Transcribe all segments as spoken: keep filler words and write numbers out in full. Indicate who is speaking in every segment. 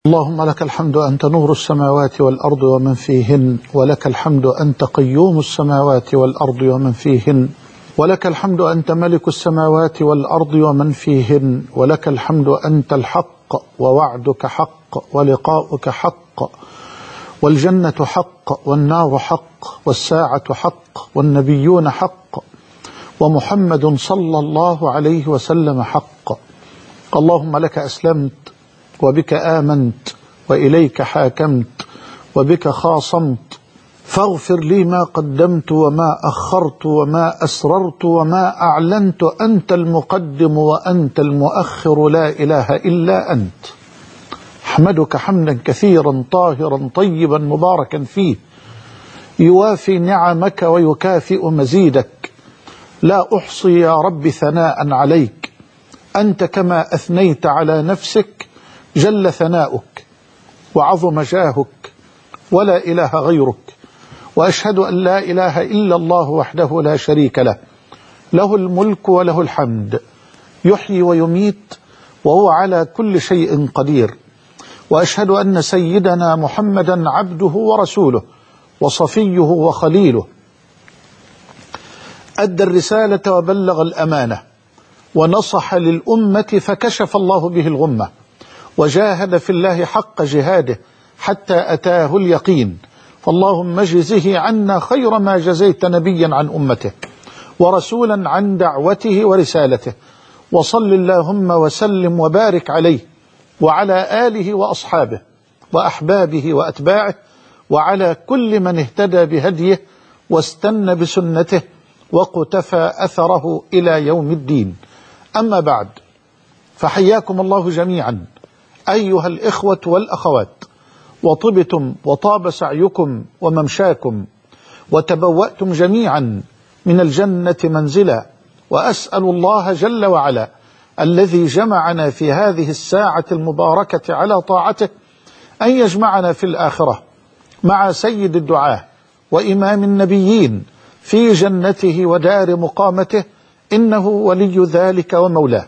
Speaker 1: اللهم لك الحمد أنت نور السماوات والأرض ومن فيهن، ولك الحمد أنت قيوم السماوات والأرض ومن فيهن، ولك الحمد أنت ملك السماوات والأرض ومن فيهن، ولك الحمد أنت الحق ووعدك حق ولقاؤك حق والجنة حق والنار حق والساعة حق والنبيون حق ومحمد صلى الله عليه وسلم حق. اللهم لك أسلمت وبك آمنت وإليك حاكمت وبك خاصمت، فاغفر لي ما قدمت وما أخرت وما أسررت وما أعلنت، أنت المقدم وأنت المؤخر، لا إله إلا أنت. أحمدك حمدا كثيرا طاهرا طيبا مباركا فيه، يوافي نعمك ويكافئ مزيدك، لا أحصي يا رب ثناء عليك، أنت كما أثنيت على نفسك جل ثناؤك وعظم جاهك ولا إله غيرك، وأشهد أن لا إله إلا الله وحده لا شريك له، له الملك وله الحمد، يحيي ويميت وهو على كل شيء قدير. وأشهد أن سيدنا محمدا عبده ورسوله وصفيه وخليله، أدى الرسالة وبلغ الأمانة ونصح للأمة فكشف الله به الغمة، وجاهد في الله حق جهاده حتى أتاه اليقين، فاللهم اجزه عنا خير ما جزيت نبيا عن أمته ورسولا عن دعوته ورسالته، وصل اللهم وسلم وبارك عليه وعلى آله وأصحابه وأحبابه وأتباعه وعلى كل من اهتدى بهديه واستنى بسنته وقتفى أثره إلى يوم الدين. أما بعد، فحياكم الله جميعا أيها الإخوة والأخوات، وطبتم وطاب سعيكم وممشاكم، وتبوأتم جميعا من الجنة منزلا، وأسأل الله جل وعلا الذي جمعنا في هذه الساعة المباركة على طاعته أن يجمعنا في الآخرة مع سيد الدعاة وإمام النبيين في جنته ودار مقامته، إنه ولي ذلك ومولاه.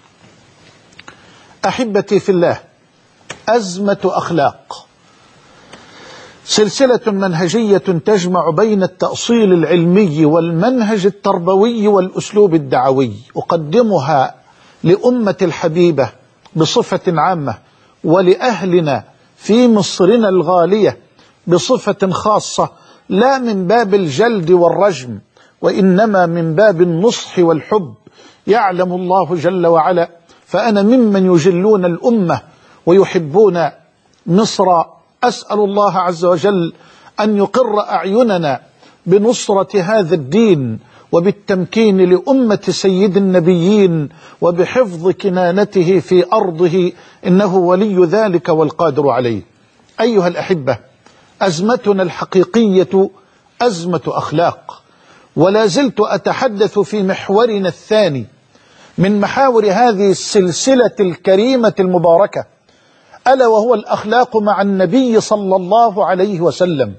Speaker 1: أحبتي في الله، أزمة أخلاق، سلسلة منهجية تجمع بين التأصيل العلمي والمنهج التربوي والأسلوب الدعوي، أقدمها لأمة الحبيبة بصفة عامة، ولأهلنا في مصرنا الغالية بصفة خاصة، لا من باب الجلد والرجم، وإنما من باب النصح والحب. يعلم الله جل وعلا فأنا ممن يجلون الأمة ويحبون مصر. أسأل الله عز وجل أن يقر أعيننا بنصرة هذا الدين وبالتمكين لأمة سيد النبيين وبحفظ كنانته في أرضه، إنه ولي ذلك والقادر عليه. أيها الأحبة، أزمتنا الحقيقية أزمة أخلاق، ولا زلت أتحدث في محورنا الثاني من محاور هذه السلسلة الكريمة المباركة، ألا وهو الأخلاق مع النبي صلى الله عليه وسلم.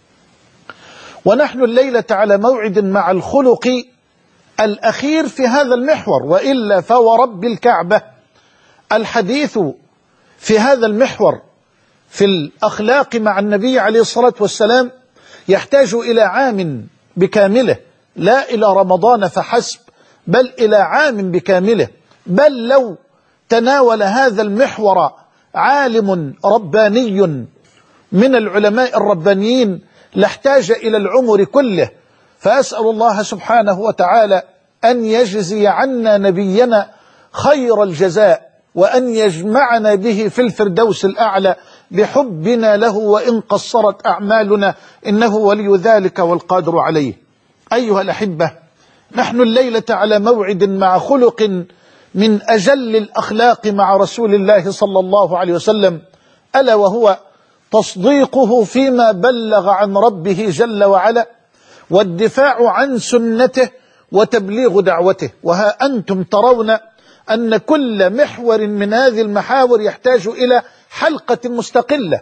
Speaker 1: ونحن الليلة على موعد مع الخلق الأخير في هذا المحور، وإلا فورب الكعبة الحديث في هذا المحور في الأخلاق مع النبي عليه الصلاة والسلام يحتاج إلى عام بكامله، لا إلى رمضان فحسب، بل إلى عام بكامله. بل لو تناول هذا المحور عالم رباني من العلماء الربانيين لاحتاج إلى العمر كله. فأسأل الله سبحانه وتعالى أن يجزي عنا نبينا خير الجزاء، وأن يجمعنا به في الفردوس الأعلى بحبنا له وإن قصرت أعمالنا، إنه ولي ذلك والقادر عليه. أيها الأحبة، نحن الليلة على موعد مع خلق من أجل الأخلاق مع رسول الله صلى الله عليه وسلم، ألا وهو تصديقه فيما بلغ عن ربه جل وعلا، والدفاع عن سنته وتبليغ دعوته. وها أنتم ترون أن كل محور من هذه المحاور يحتاج إلى حلقة مستقلة،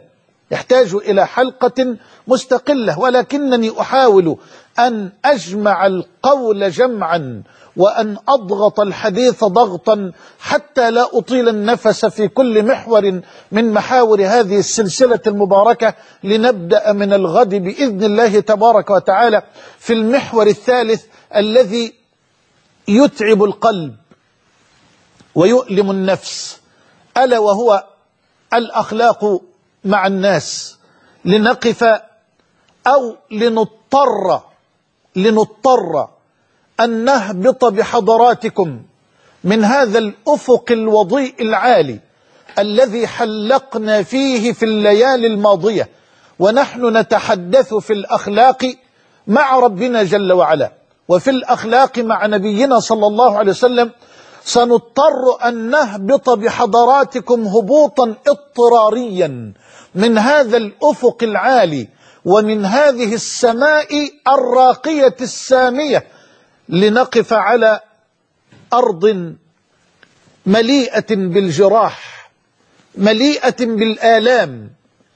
Speaker 1: يحتاج إلى حلقة مستقلة، ولكنني أحاول أن أجمع القول جمعا وأن أضغط الحديث ضغطا حتى لا أطيل النفس في كل محور من محاور هذه السلسلة المباركة، لنبدأ من الغد بإذن الله تبارك وتعالى في المحور الثالث الذي يتعب القلب ويؤلم النفس، ألا وهو الأخلاق مع الناس. لنقف أو لنضطر لنضطر أن نهبط بحضراتكم من هذا الأفق الوضيء العالي الذي حلقنا فيه في الليالي الماضية، ونحن نتحدث في الأخلاق مع ربنا جل وعلا وفي الأخلاق مع نبينا صلى الله عليه وسلم. سنضطر أن نهبط بحضراتكم هبوطا اضطراريا من هذا الأفق العالي ومن هذه السماء الراقية السامية، لنقف على أرض مليئة بالجراح، مليئة بالآلام،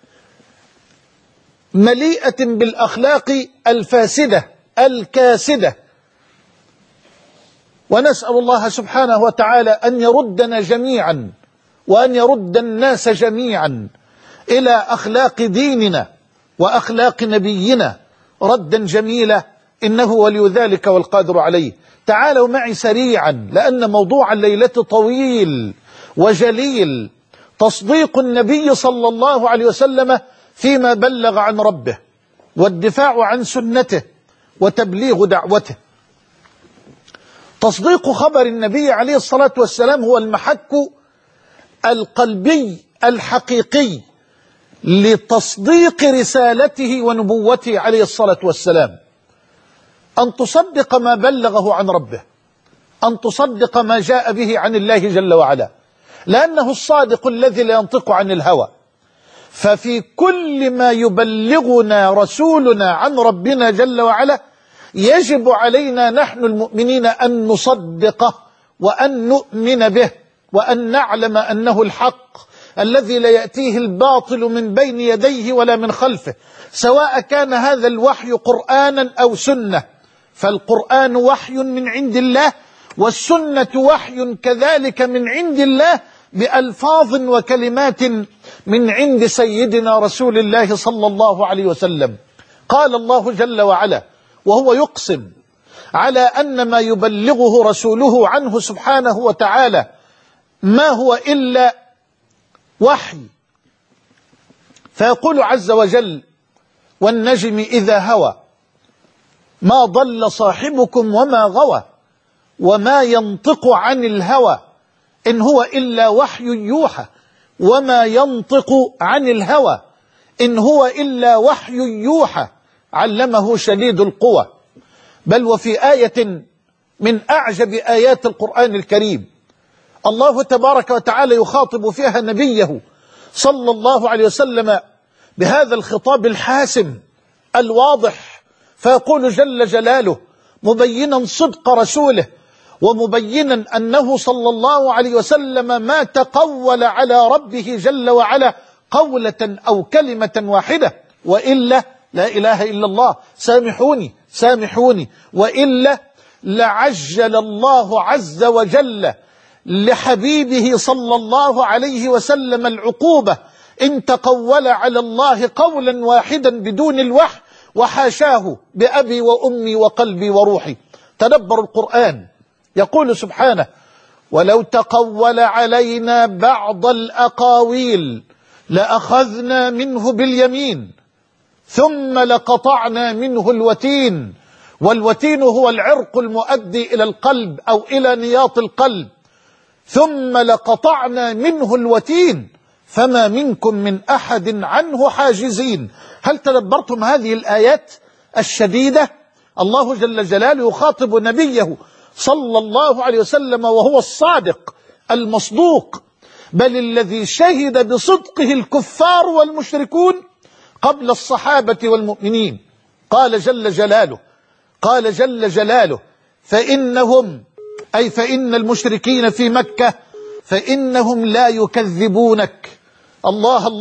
Speaker 1: مليئة بالأخلاق الفاسدة الكاسدة. ونسأل الله سبحانه وتعالى أن يردنا جميعا وأن يرد الناس جميعا إلى أخلاق ديننا وأخلاق نبينا ردا جميلا، إنه ولي ذلك والقادر عليه. تعالوا معي سريعا، لأن موضوع الليلة طويل وجليل. تصديق النبي صلى الله عليه وسلم فيما بلغ عن ربه، والدفاع عن سنته، وتبليغ دعوته. تصديق خبر النبي عليه الصلاة والسلام هو المحك القلبي الحقيقي لتصديق رسالته ونبوته عليه الصلاة والسلام. أن تصدق ما بلغه عن ربه، أن تصدق ما جاء به عن الله جل وعلا، لأنه الصادق الذي لا ينطق عن الهوى. ففي كل ما يبلغنا رسولنا عن ربنا جل وعلا يجب علينا نحن المؤمنين أن نصدقه وأن نؤمن به وأن نعلم أنه الحق الذي لا يأتيه الباطل من بين يديه ولا من خلفه، سواء كان هذا الوحي قرآنا أو سنة. فالقرآن وحي من عند الله، والسنة وحي كذلك من عند الله بألفاظ وكلمات من عند سيدنا رسول الله صلى الله عليه وسلم. قال الله جل وعلا وهو يقسم على أن ما يبلغه رسوله عنه سبحانه وتعالى ما هو إلا وحي، فيقول عز وجل: والنجم إذا هوى ما ضل صاحبكم وما غوى وما ينطق عن الهوى إن هو إلا وحي يوحى وما ينطق عن الهوى إن هو إلا وحي يوحى علمه شديد القوى. بل وفي آية من أعجب آيات القرآن الكريم الله تبارك وتعالى يخاطب فيها نبيه صلى الله عليه وسلم بهذا الخطاب الحاسم الواضح، فيقول جل جلاله مبينا صدق رسوله ومبينا أنه صلى الله عليه وسلم ما تقول على ربه جل وعلا قولة أو كلمة واحدة، وإلا لا إله إلا الله، سامحوني سامحوني وإلا لعجل الله عز وجل لحبيبه صلى الله عليه وسلم العقوبة إن تقول على الله قولا واحدا بدون الوحي، وحاشاه بأبي وأمي وقلبي وروحي. تدبر القرآن، يقول سبحانه: ولو تقول علينا بعض الأقاويل لأخذنا منه باليمين ثم لقطعنا منه الوتين. والوتين هو العرق المؤدي إلى القلب أو إلى نياط القلب. ثم لقطعنا منه الوتين فما منكم من أحد عنه حاجزين. هل تدبرتم هذه الآيات الشديدة؟ الله جل جلاله يخاطب نبيه صلى الله عليه وسلم وهو الصادق المصدوق، بل الذي شهد بصدقه الكفار والمشركون قبل الصحابة والمؤمنين. قال جل جلاله قال جل جلاله فإنهم أي فإن المشركين في مكة فإنهم لا يكذبونك. الله الله،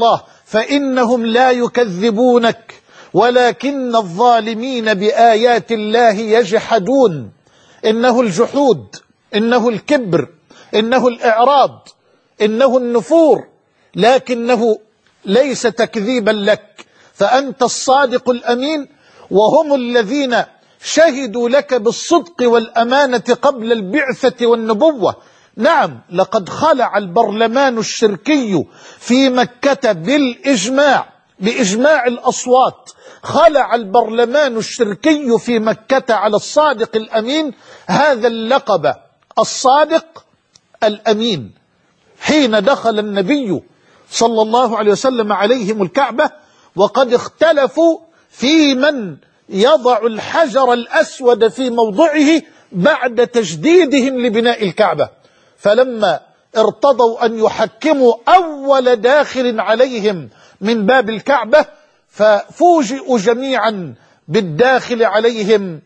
Speaker 1: فإنهم لا يكذبونك ولكن الظالمين بآيات الله يجحدون. إنه الجحود، إنه الكبر، إنه الإعراض، إنه النفور، لكنه ليس تكذيبا لك، فأنت الصادق الأمين. وهم الذين شهدوا لك بالصدق والأمانة قبل البعثة والنبوة. نعم، لقد خلع البرلمان الشركي في مكة بالإجماع، بإجماع الأصوات، خلع البرلمان الشركي في مكة على الصادق الأمين هذا اللقب، الصادق الأمين. حين دخل النبي صلى الله عليه وسلم عليهم الكعبة، وقد اختلفوا في من يضع الحجر الأسود في موضعه بعد تجديدهم لبناء الكعبة، فلما ارتضوا أن يحكموا أول داخل عليهم من باب الكعبة، ففوجئوا جميعا بالداخل عليهم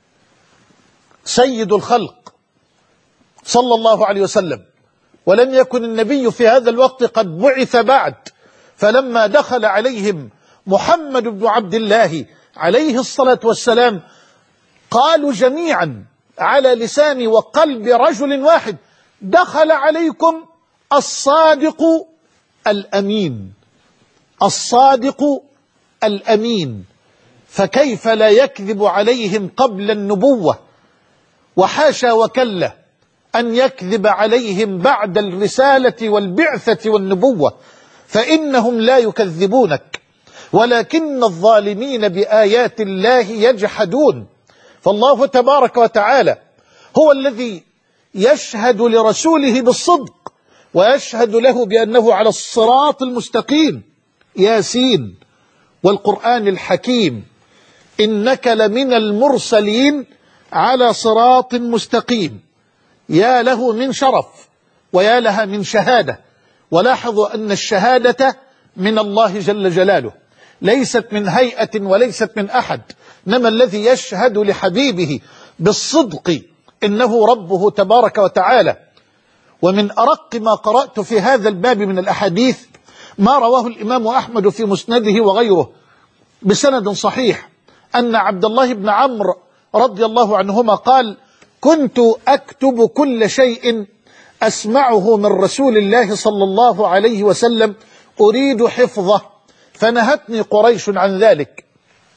Speaker 1: سيد الخلق صلى الله عليه وسلم، ولم يكن النبي في هذا الوقت قد بعث بعد. فلما دخل عليهم محمد بن عبد الله عليه الصلاة والسلام، قالوا جميعا على لسان وقلب رجل واحد: دخل عليكم الصادق الأمين، الصادق الأمين. فكيف لا يكذب عليهم قبل النبوة، وحاشا وكلا أن يكذب عليهم بعد الرسالة والبعثة والنبوة، فإنهم لا يكذبونك ولكن الظالمين بآيات الله يجحدون. فالله تبارك وتعالى هو الذي يشهد لرسوله بالصدق، ويشهد له بأنه على الصراط المستقيم. ياسين والقرآن الحكيم، إنك لمن المرسلين على صراط مستقيم. يا له من شرف ويا لها من شهادة. ولاحظوا أن الشهادة من الله جل جلاله، ليست من هيئة وليست من أحد، إنما الذي يشهد لحبيبه بالصدق إنه ربه تبارك وتعالى. ومن أرق ما قرأت في هذا الباب من الأحاديث ما رواه الإمام أحمد في مسنده وغيره بسند صحيح، أن عبد الله بن عمرو رضي الله عنهما قال: كنت أكتب كل شيء أسمعه من رسول الله صلى الله عليه وسلم أريد حفظه، فنهتني قريش عن ذلك،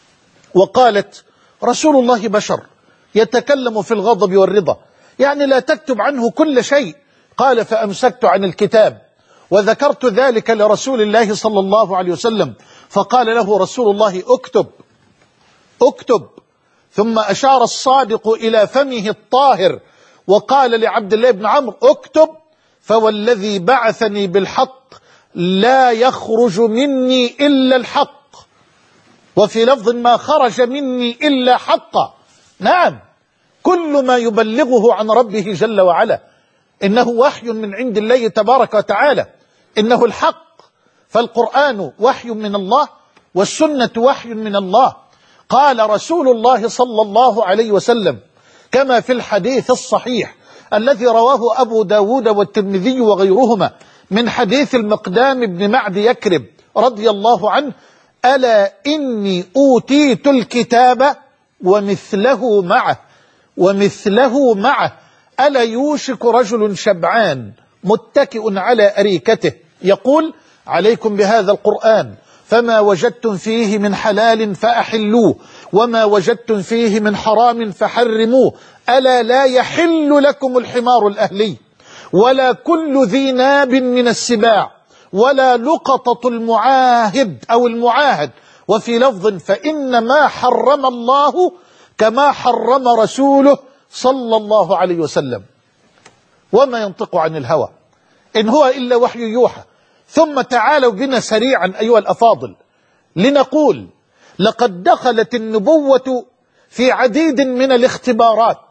Speaker 1: وقالت: رسول الله بشر يتكلم في الغضب والرضا، يعني لا تكتب عنه كل شيء. قال: فأمسكت عن الكتاب وذكرت ذلك لرسول الله صلى الله عليه وسلم، فقال له رسول الله: اكتب اكتب. ثم أشار الصادق إلى فمه الطاهر وقال لعبد الله بن عمرو: اكتب، فوالذي بعثني بالحق لا يخرج مني إلا الحق، وفي لفظ: ما خرج مني إلا حقا. نعم، كل ما يبلغه عن ربه جل وعلا إنه وحي من عند الله تبارك وتعالى، إنه الحق. فالقرآن وحي من الله، والسنة وحي من الله. قال رسول الله صلى الله عليه وسلم كما في الحديث الصحيح الذي رواه أبو داود والترمذي وغيرهما من حديث المقدام بن معد يكرب رضي الله عنه: ألا إني أوتيت الكتاب ومثله معه ومثله معه ألا يوشك رجل شبعان متكئ على أريكته يقول: عليكم بهذا القرآن، فما وجدتم فيه من حلال فأحلوه، وما وجدتم فيه من حرام فحرموه. ألا لا يحل لكم الحمار الأهلي، ولا كل ذي ناب من السباع، ولا لقطة المعاهد أو المعاهد. وفي لفظ: فإن ما حرم الله كما حرم رسوله صلى الله عليه وسلم. وما ينطق عن الهوى إن هو إلا وحي يوحى. ثم تعالوا بنا سريعا أيها الأفاضل لنقول: لقد دخلت النبوة في عديد من الاختبارات،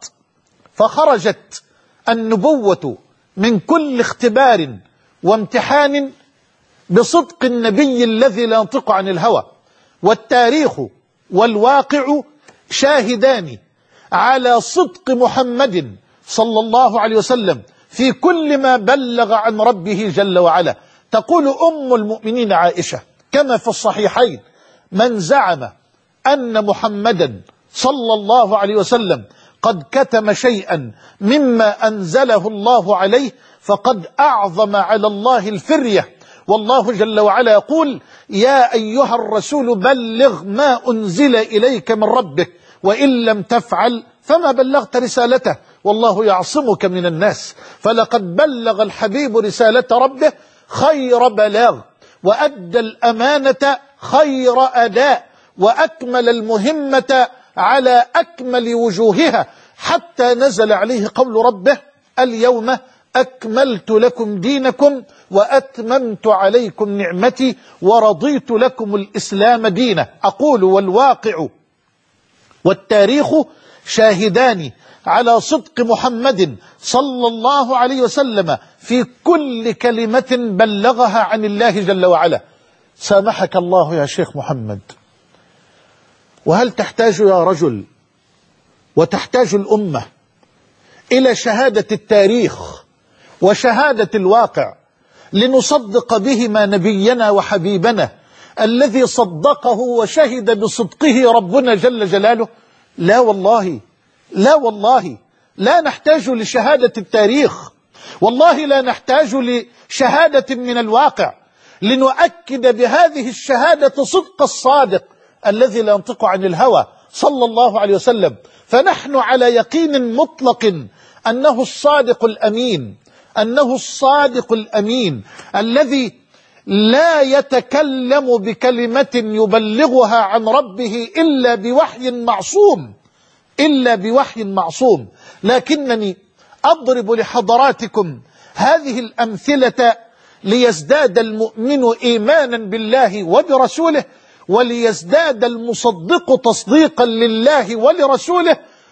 Speaker 1: فخرجت النبوة من كل اختبار وامتحان بصدق النبي الذي لا ينطق عن الهوى. والتاريخ والواقع شاهدان على صدق محمد صلى الله عليه وسلم في كل ما بلغ عن ربه جل وعلا. تقول أم المؤمنين عائشة كما في الصحيحين: من زعم أن محمدا صلى الله عليه وسلم قد كتم شيئا مما أنزله الله عليه فقد أعظم على الله الفرية. والله جل وعلا يقول: يا أيها الرسول بلغ ما أنزل إليك من ربك وإن لم تفعل فما بلغت رسالته والله يعصمك من الناس. فلقد بلغ الحبيب رسالة ربه خير بلاغ، وأدى الأمانة خير أداء، وأكمل المهمة على أكمل وجوهها، حتى نزل عليه قول ربه: اليوم أكملت لكم دينكم وأتممت عليكم نعمتي ورضيت لكم الإسلام دينا. أقول: والواقع والتاريخ شاهدان على صدق محمد صلى الله عليه وسلم في كل كلمة بلغها عن الله جل وعلا. سامحك الله يا شيخ محمد، وهل تحتاج يا رجل وتحتاج الأمة إلى شهادة التاريخ وشهادة الواقع لنصدق بهما نبينا وحبيبنا الذي صدقه وشهد بصدقه ربنا جل جلاله؟ لا والله، لا والله، لا نحتاج لشهادة التاريخ، والله لا نحتاج لشهادة من الواقع لنؤكد بهذه الشهادة صدق الصادق الذي لا ينطق عن الهوى صلى الله عليه وسلم. فنحن على يقين مطلق أنه الصادق الأمين، أنه الصادق الأمين الذي لا يتكلم بكلمة يبلغها عن ربه إلا بوحي معصوم، إلا بوحي معصوم. لكنني أضرب لحضراتكم هذه الأمثلة ليزداد المؤمن إيمانا بالله وبرسوله، وليزداد المصدق تصديقا لله ولرسوله،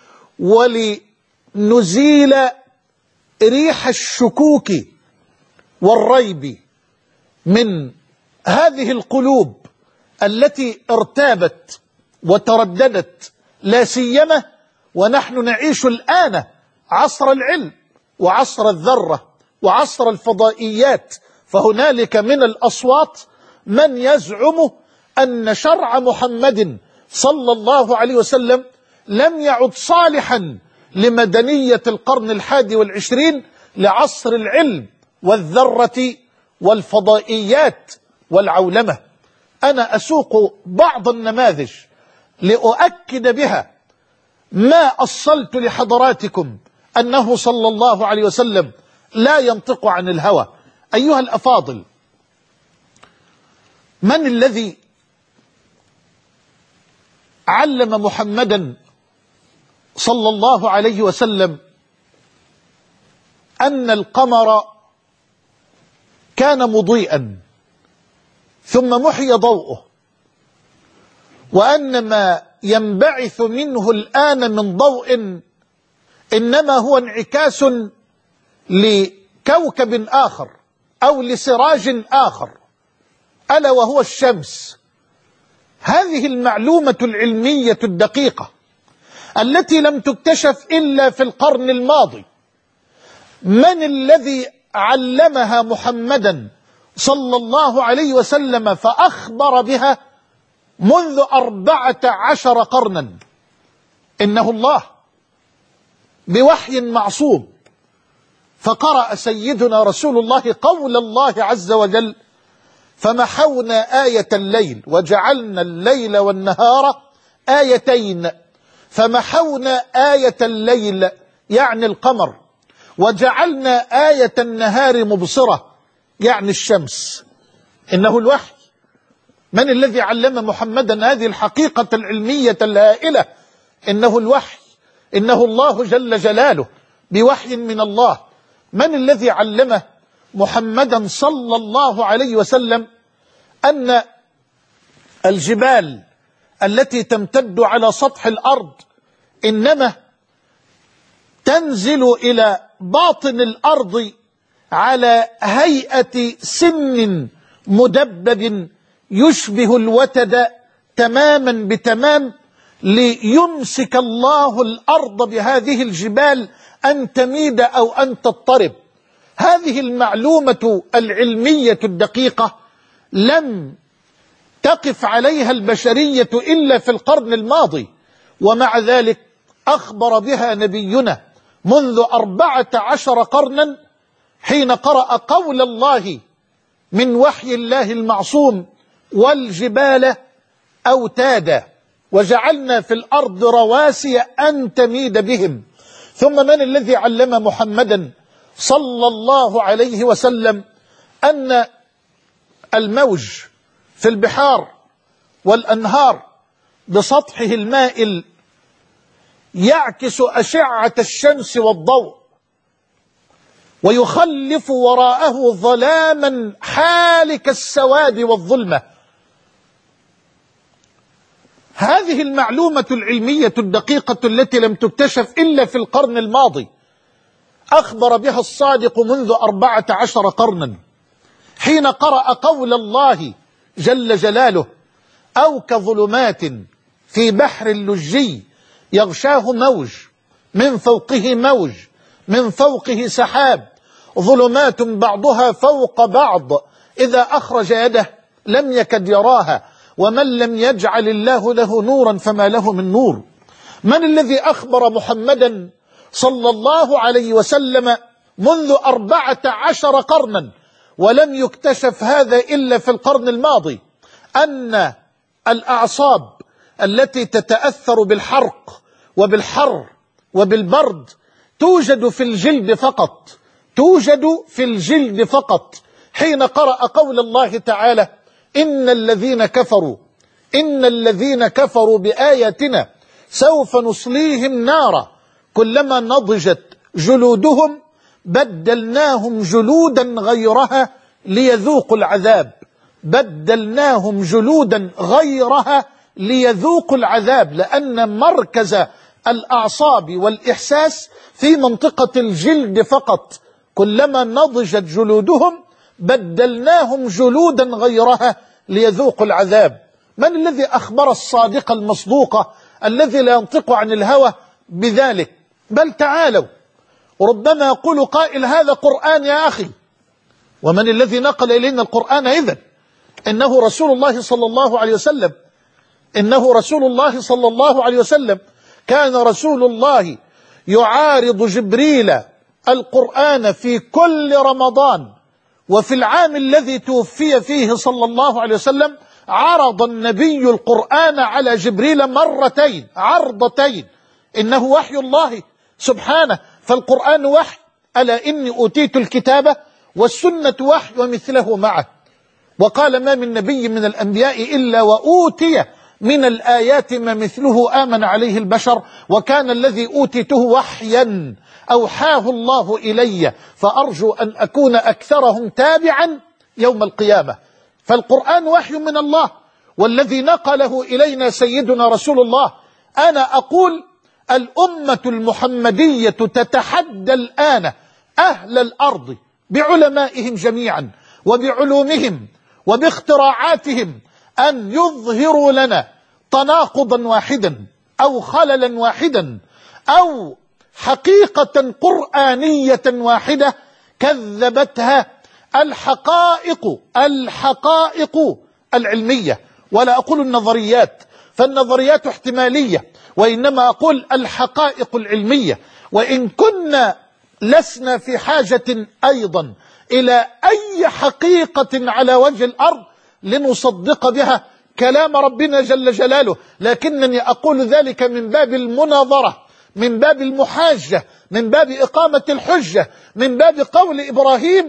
Speaker 1: ولنزيل ريح الشكوك والريب من هذه القلوب التي ارتابت وترددت، لا سيما ونحن نعيش الآن عصر العلم وعصر الذرة وعصر الفضائيات. فهنالك من الأصوات من يزعم أن شرع محمد صلى الله عليه وسلم لم يعد صالحا لمدنية القرن الحادي والعشرين، لعصر العلم والذرة والفضائيات والعولمة. أنا أسوق بعض النماذج لأؤكد بها ما أصلت لحضراتكم أنه صلى الله عليه وسلم لا ينطق عن الهوى. أيها الأفاضل، من الذي علم محمدا صلى الله عليه وسلم أن القمر كان مضيئا ثم محي ضوءه، وأن ما ينبعث منه الآن من ضوء إنما هو انعكاس لكوكب آخر أو لسراج آخر ألا وهو الشمس؟ هذه المعلومة العلمية الدقيقة التي لم تكتشف إلا في القرن الماضي، من الذي علمها محمدا صلى الله عليه وسلم فأخبر بها منذ أربعة عشر قرنا؟ إنه الله بوحي معصوم. فقرأ سيدنا رسول الله قول الله عز وجل: فمحونا آية الليل وجعلنا الليل والنهار آيتين. فمحونا آية الليل يعني القمر، وجعلنا آية النهار مبصرة يعني الشمس. إنه الوحي. من الذي علم محمدا هذه الحقيقة العلمية الهائلة؟ إنه الوحي، إنه الله جل جلاله بوحي من الله. من الذي علم محمدا صلى الله عليه وسلم أن الجبال التي تمتد على سطح الأرض إنما تنزل إلى باطن الأرض على هيئة سن مدبب يشبه الوتد تماما بتمام، ليمسك الله الأرض بهذه الجبال أن تميد أو أن تضطرب. هذه المعلومة العلمية الدقيقة لم تقف عليها البشرية إلا في القرن الماضي، ومع ذلك أخبر بها نبينا منذ أربعة عشر قرنا حين قرأ قول الله من وحي الله المعصوم: والجبال أوتادا وجعلنا في الأرض رواسي أن تميد بهم. ثم من الذي علم محمدا صلى الله عليه وسلم أن الموج في البحار والأنهار بسطحه المائل يعكس أشعة الشمس والضوء ويخلف وراءه ظلاما حالك السواد والظلمة؟ هذه المعلومة العلمية الدقيقة التي لم تكتشف إلا في القرن الماضي أخبر بها الصادق منذ أربعة عشر قرنا حين قرأ قول الله جل جلاله: أو كظلمات في بحر اللجي يغشاه موج من فوقه موج من فوقه سحاب ظلمات بعضها فوق بعض إذا أخرج يده لم يكد يراها ومن لم يجعل الله له نورا فما له من نور. من الذي أخبر محمدا صلى الله عليه وسلم منذ أربعة عشر قرنا ولم يكتشف هذا إلا في القرن الماضي أن الأعصاب التي تتأثر بالحرق وبالحر وبالبرد توجد في الجلد فقط توجد في الجلد فقط حين قرأ قول الله تعالى: إن الذين كفروا إن الذين كفروا بآياتنا سوف نصليهم نارا كلما نضجت جلودهم بدلناهم جلودا غيرها ليذوقوا العذاب بدلناهم جلودا غيرها ليذوقوا العذاب لأن مركز الأعصاب والإحساس في منطقة الجلد فقط. كلما نضجت جلودهم بدلناهم جلودا غيرها ليذوقوا العذاب. من الذي أخبر الصادق المصدوق الذي لا ينطق عن الهوى بذلك؟ بل تعالوا، ربما يقول قائل: هذا قرآن يا أخي. ومن الذي نقل إلينا القرآن إذن؟ إنه رسول الله صلى الله عليه وسلم إنه رسول الله صلى الله عليه وسلم كان رسول الله يعارض جبريل القرآن في كل رمضان، وفي العام الذي توفي فيه صلى الله عليه وسلم عرض النبي القرآن على جبريل مرتين عرضتين. إنه وحي الله سبحانه، فالقرآن وحي. ألا إني أوتيت الكتاب والسنة وحي ومثله معه. وقال: ما من نبي من الأنبياء إلا وأوتي من الآيات ما مثله آمن عليه البشر، وكان الذي أوتيته وحيا أوحاه الله إلي، فأرجو أن أكون أكثرهم تابعا يوم القيامة. فالقرآن وحي من الله، والذي نقله إلينا سيدنا رسول الله. أنا أقول: الأمة المحمدية تتحدى الآن أهل الأرض بعلمائهم جميعا وبعلومهم وباختراعاتهم أن يظهروا لنا تناقضا واحدا أو خللا واحدا أو حقيقة قرآنية واحدة كذبتها الحقائق الحقائق العلمية. ولا أقول النظريات، فالنظريات احتمالية، وإنما أقول الحقائق العلمية. وإن كنا لسنا في حاجة أيضا إلى أي حقيقة على وجه الأرض لنصدق بها كلام ربنا جل جلاله، لكنني أقول ذلك من باب المناظرة، من باب المحاجة، من باب إقامة الحجة، من باب قول إبراهيم: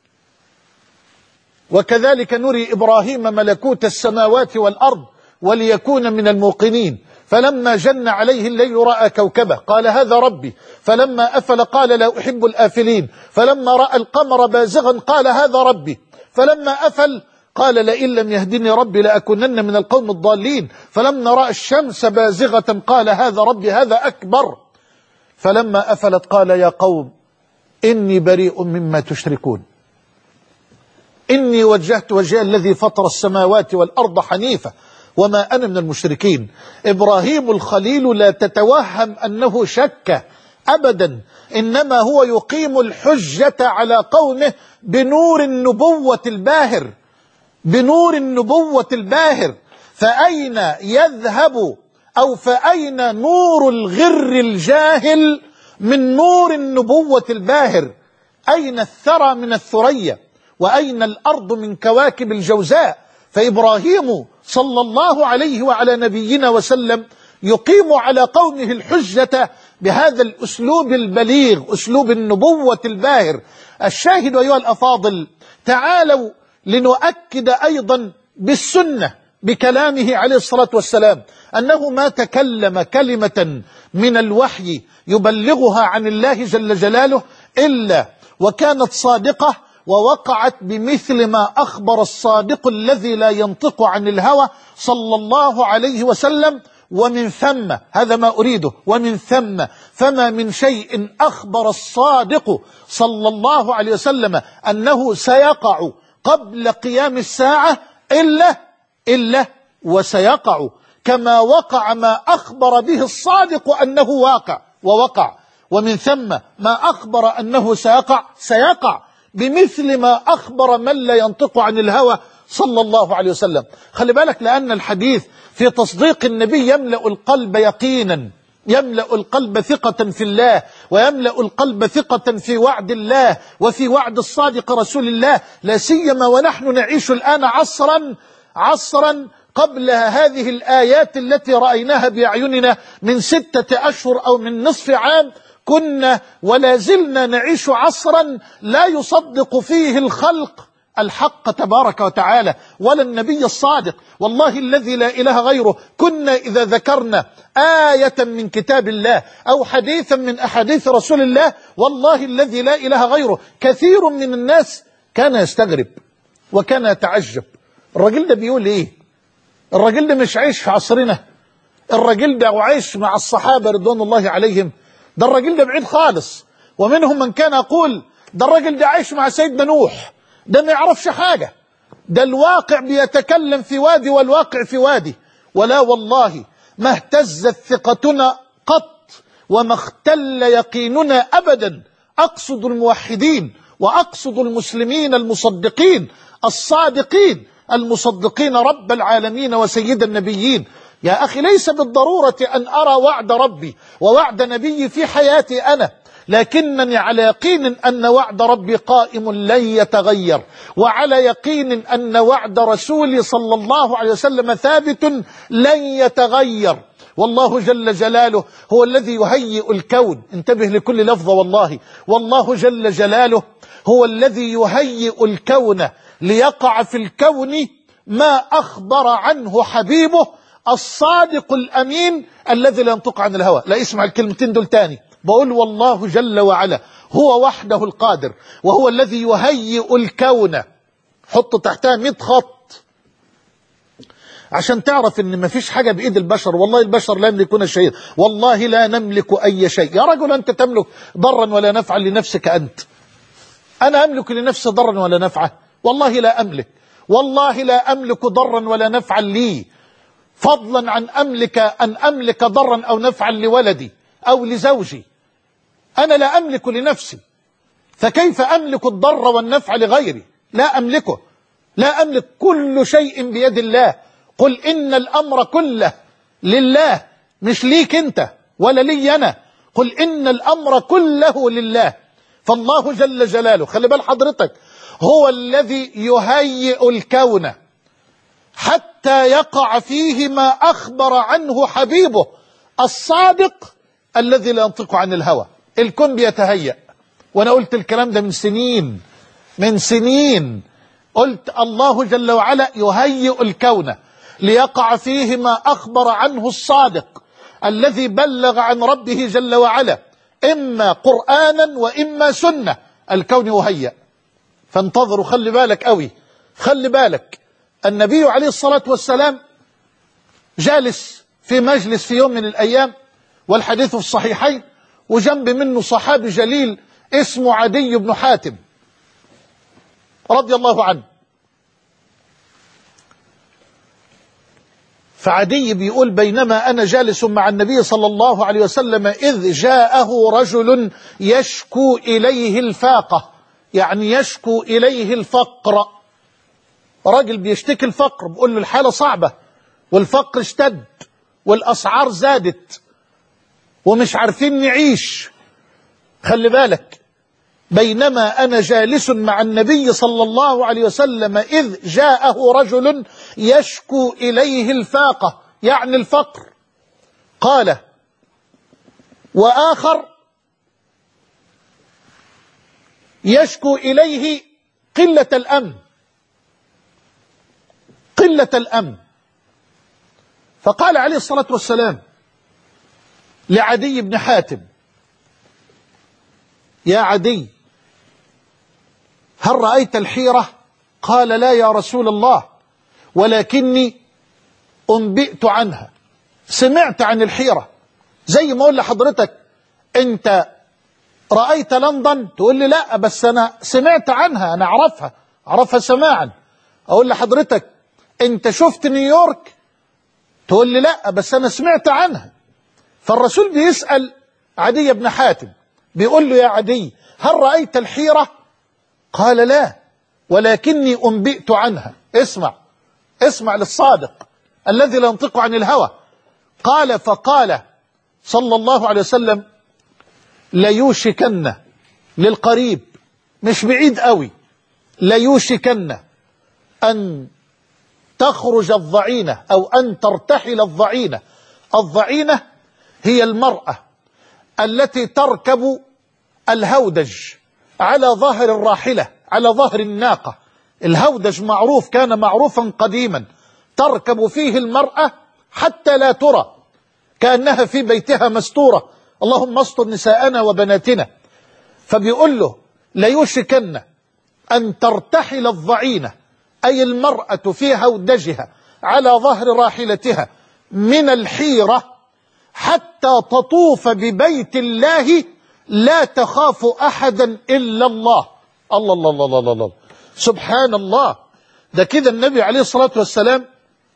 Speaker 1: وكذلك نري إبراهيم ملكوت السماوات والأرض وليكون من الموقنين فلما جن عليه الليل رأى كوكبا قال هذا ربي فلما أفل قال لا أحب الآفلين فلما رأى القمر بازغا قال هذا ربي فلما أفل قال لئن لم يهدني ربي لأكونن من القوم الضالين فلما رأى الشمس بازغة قال هذا ربي هذا أكبر فلما أفلت قال يا قوم إني بريء مما تشركون إني وجهت وجهي الذي فطر السماوات والأرض حنيفة وما أنا من المشركين. إبراهيم الخليل لا تتوهم أنه شك أبدا، إنما هو يقيم الحجة على قومه بنور النبوة الباهر. بنور النبوة الباهر، فأين يذهب أو فأين نور الغر الجاهل من نور النبوة الباهر؟ أين الثرى من الثريا؟ وأين الأرض من كواكب الجوزاء؟ فإبراهيم صلى الله عليه وعلى نبينا وسلم يقيم على قومه الحجة بهذا الأسلوب البليغ، أسلوب النبوة الباهر. الشاهد أيها الأفاضل، تعالوا لنؤكد أيضا بالسنة بكلامه عليه الصلاة والسلام أنه ما تكلم كلمة من الوحي يبلغها عن الله جل جلاله إلا وكانت صادقة ووقعت بمثل ما أخبر الصادق الذي لا ينطق عن الهوى صلى الله عليه وسلم. ومن ثم، هذا ما أريده، ومن ثم فما من شيء أخبر الصادق صلى الله عليه وسلم أنه سيقع قبل قيام الساعة إلا إلا وسيقع كما وقع ما أخبر به الصادق أنه واقع ووقع. ومن ثم ما أخبر أنه سيقع سيقع بمثل ما أخبر من لا ينطق عن الهوى صلى الله عليه وسلم. خلي بالك، لأن الحديث في تصديق النبي يملأ القلب يقينا، يملأ القلب ثقة في الله، ويملأ القلب ثقة في وعد الله وفي وعد الصادق رسول الله، لا سيما ونحن نعيش الآن عصرا عصرا قبل هذه الآيات التي رأيناها بأعيننا من ستة أشهر أو من نصف عام. كنا ولا زلنا نعيش عصرا لا يصدق فيه الخلق الحق تبارك وتعالى ولا النبي الصادق. والله الذي لا إله غيره، كنا إذا ذكرنا آية من كتاب الله أو حديثا من أحاديث رسول الله، والله الذي لا إله غيره، كثير من الناس كان يستغرب وكان يتعجب. الراجل ده بيقول إيه؟ الراجل ده مش عايش في عصرنا، الراجل ده وعايش مع الصحابة رضوان الله عليهم، ده الراجل ده بعيد خالص. ومنهم من كان يقول ده الراجل ده عايش مع سيدنا نوح، ده ما يعرفش حاجة، ده الواقع بيتكلم في وادي والواقع في وادي. ولا والله ما اهتزت ثقتنا قط وما اختل يقيننا أبدا. أقصد الموحدين وأقصد المسلمين المصدقين الصادقين المصدقين رب العالمين وسيد النبيين. يا أخي، ليس بالضرورة أن أرى وعد ربي ووعد نبي في حياتي أنا، لكنني على يقين أن وعد ربي قائم لن يتغير، وعلى يقين أن وعد رسولي صلى الله عليه وسلم ثابت لن يتغير. والله جل جلاله هو الذي يهيئ الكون، انتبه لكل لفظة والله، والله جل جلاله هو الذي يهيئ الكون ليقع في الكون ما أخبر عنه حبيبه الصادق الأمين الذي لا ينطق عن الهوى. لا، اسمع الكلمتين دول تاني، بقول والله جل وعلا هو وحده القادر وهو الذي يهيئ الكون. حط تحتها مئة خط عشان تعرف ان مفيش حاجة بإيد البشر. والله البشر لا يملكون شيئا، والله لا نملك أي شيء. يا رجل، أنت تملك ضرا ولا نفعا لنفسك أنت؟ أنا أملك لنفسي ضرا ولا نفعا؟ والله لا أملك، والله لا أملك ضرا ولا نفعا لي، فضلا عن أملك أن أملك ضرا أو نفعا لولدي أو لزوجي. أنا لا أملك لنفسي، فكيف أملك الضر والنفع لغيري؟ لا أملكه، لا أملك. كل شيء بيد الله. قل إن الأمر كله لله، مش ليك أنت ولا لي أنا. قل إن الأمر كله لله. فالله جل جلاله، خلي بال حضرتك، هو الذي يهيئ الكون حتى يقع فيه ما أخبر عنه حبيبه الصادق الذي لا ينطق عن الهوى. الكون بيتهيأ، وأنا قلت الكلام ده من سنين من سنين قلت الله جل وعلا يهيئ الكون ليقع فيه ما أخبر عنه الصادق الذي بلغ عن ربه جل وعلا، إما قرآنا وإما سنة. الكون يهيأ، فانتظروا. خلي بالك قوي، خلي بالك. النبي عليه الصلاة والسلام جالس في مجلس في يوم من الأيام، والحديث في الصحيحين، وجنب منه صحابي جليل اسمه عدي بن حاتم رضي الله عنه. فعدي بيقول بينما أنا جالس مع النبي صلى الله عليه وسلم إذ جاءه رجل يشكو إليه الفاقة، يعني يشكو إليه الفقر. راجل بيشتكي الفقر، بيقول له الحالة صعبة والفقر اشتد والأسعار زادت ومش عارفين نعيش. خلي بالك، بينما أنا جالس مع النبي صلى الله عليه وسلم إذ جاءه رجل يشكو إليه الفاقة، يعني الفقر. قال: وآخر يشكو إليه قلة الأمن، قلة الأمن. فقال عليه الصلاة والسلام لعدي بن حاتم: يا عدي، هل رأيت الحيرة؟ قال: لا يا رسول الله، ولكني أنبئت عنها، سمعت عن الحيرة. زي ما أقول لحضرتك أنت رأيت لندن، تقول لي لا بس أنا سمعت عنها، أنا أعرفها أعرفها سماعا. أقول لحضرتك أنت شفت نيويورك، تقول لي لا بس أنا سمعت عنها. فالرسول بيسأل عدي بن حاتم، بيقول له: يا عدي، هل رأيت الحيرة؟ قال: لا، ولكني أنبئت عنها. اسمع اسمع للصادق الذي لا ينطق عن الهوى. قال: فقال صلى الله عليه وسلم: ليوشكن، للقريب مش بعيد قوي، ليوشكن أن تخرج الضعينة أو أن ترتحل الضعينة. الضعينة هي المرأة التي تركب الهودج على ظهر الراحلة، على ظهر الناقة. الهودج معروف، كان معروفا قديما، تركب فيه المرأة حتى لا ترى، كأنها في بيتها مستورة، اللهم استر نساءنا وبناتنا. فبيقول له: ليوشكن أن ترتحل الضعينة، أي المرأة في هودجها على ظهر راحلتها من الحيرة، حتى تطوف ببيت الله لا تخاف أحدا إلا الله. الله الله الله الله الله، سبحان الله. ده كده النبي عليه الصلاة والسلام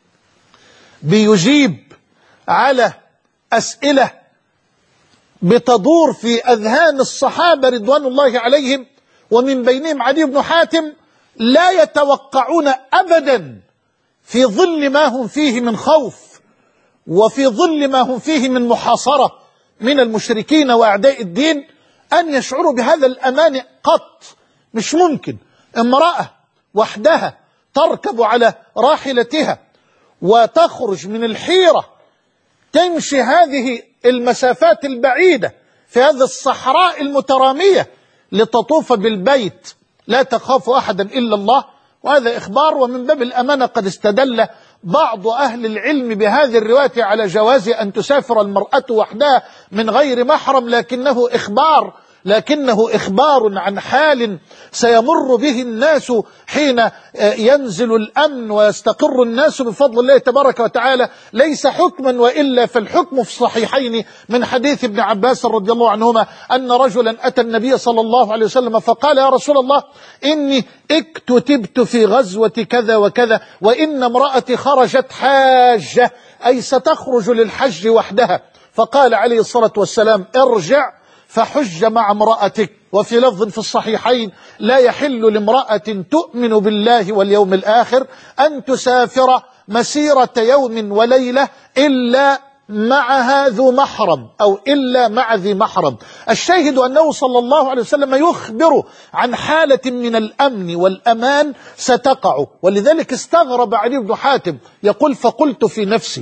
Speaker 1: بيجيب على أسئلة بتدور في أذهان الصحابة رضوان الله عليهم، ومن بينهم عدي بن حاتم، لا يتوقعون أبدا في ظل ما هم فيه من خوف، وفي ظل ما هم فيه من محاصرة من المشركين وأعداء الدين، أن يشعروا بهذا الأمان قط. مش ممكن امرأة وحدها تركب على راحلتها وتخرج من الحيرة، تمشي هذه المسافات البعيدة في هذه الصحراء المترامية لتطوف بالبيت لا تخاف أحدا إلا الله. وهذا إخبار، ومن باب الأمانة قد استدل بعض أهل العلم بهذه الرواية على جواز أن تسافر المرأة وحدها من غير محرم، لكنه إخبار لكنه إخبار عن حال سيمر به الناس حين ينزل الأمن ويستقر الناس بفضل الله تبارك وتعالى، ليس حكما، وإلا فالحكم في الصحيحين من حديث ابن عباس رضي الله عنهما أن رجلا أتى النبي صلى الله عليه وسلم فقال: يا رسول الله، إني اكتتبت في غزوة كذا وكذا، وإن امرأتي خرجت حاجة، أي ستخرج للحج وحدها. فقال عليه الصلاة والسلام: ارجع فحج مع امرأتك. وفي لفظ في الصحيحين: لا يحل لامرأة تؤمن بالله واليوم الآخر أن تسافر مسيرة يوم وليلة إلا معها ذو محرم، أو إلا مع ذي محرم. الشاهد أنه صلى الله عليه وسلم يخبر عن حالة من الأمن والأمان ستقع. ولذلك استغرب علي بن حاتم، يقول: فقلت في نفسي: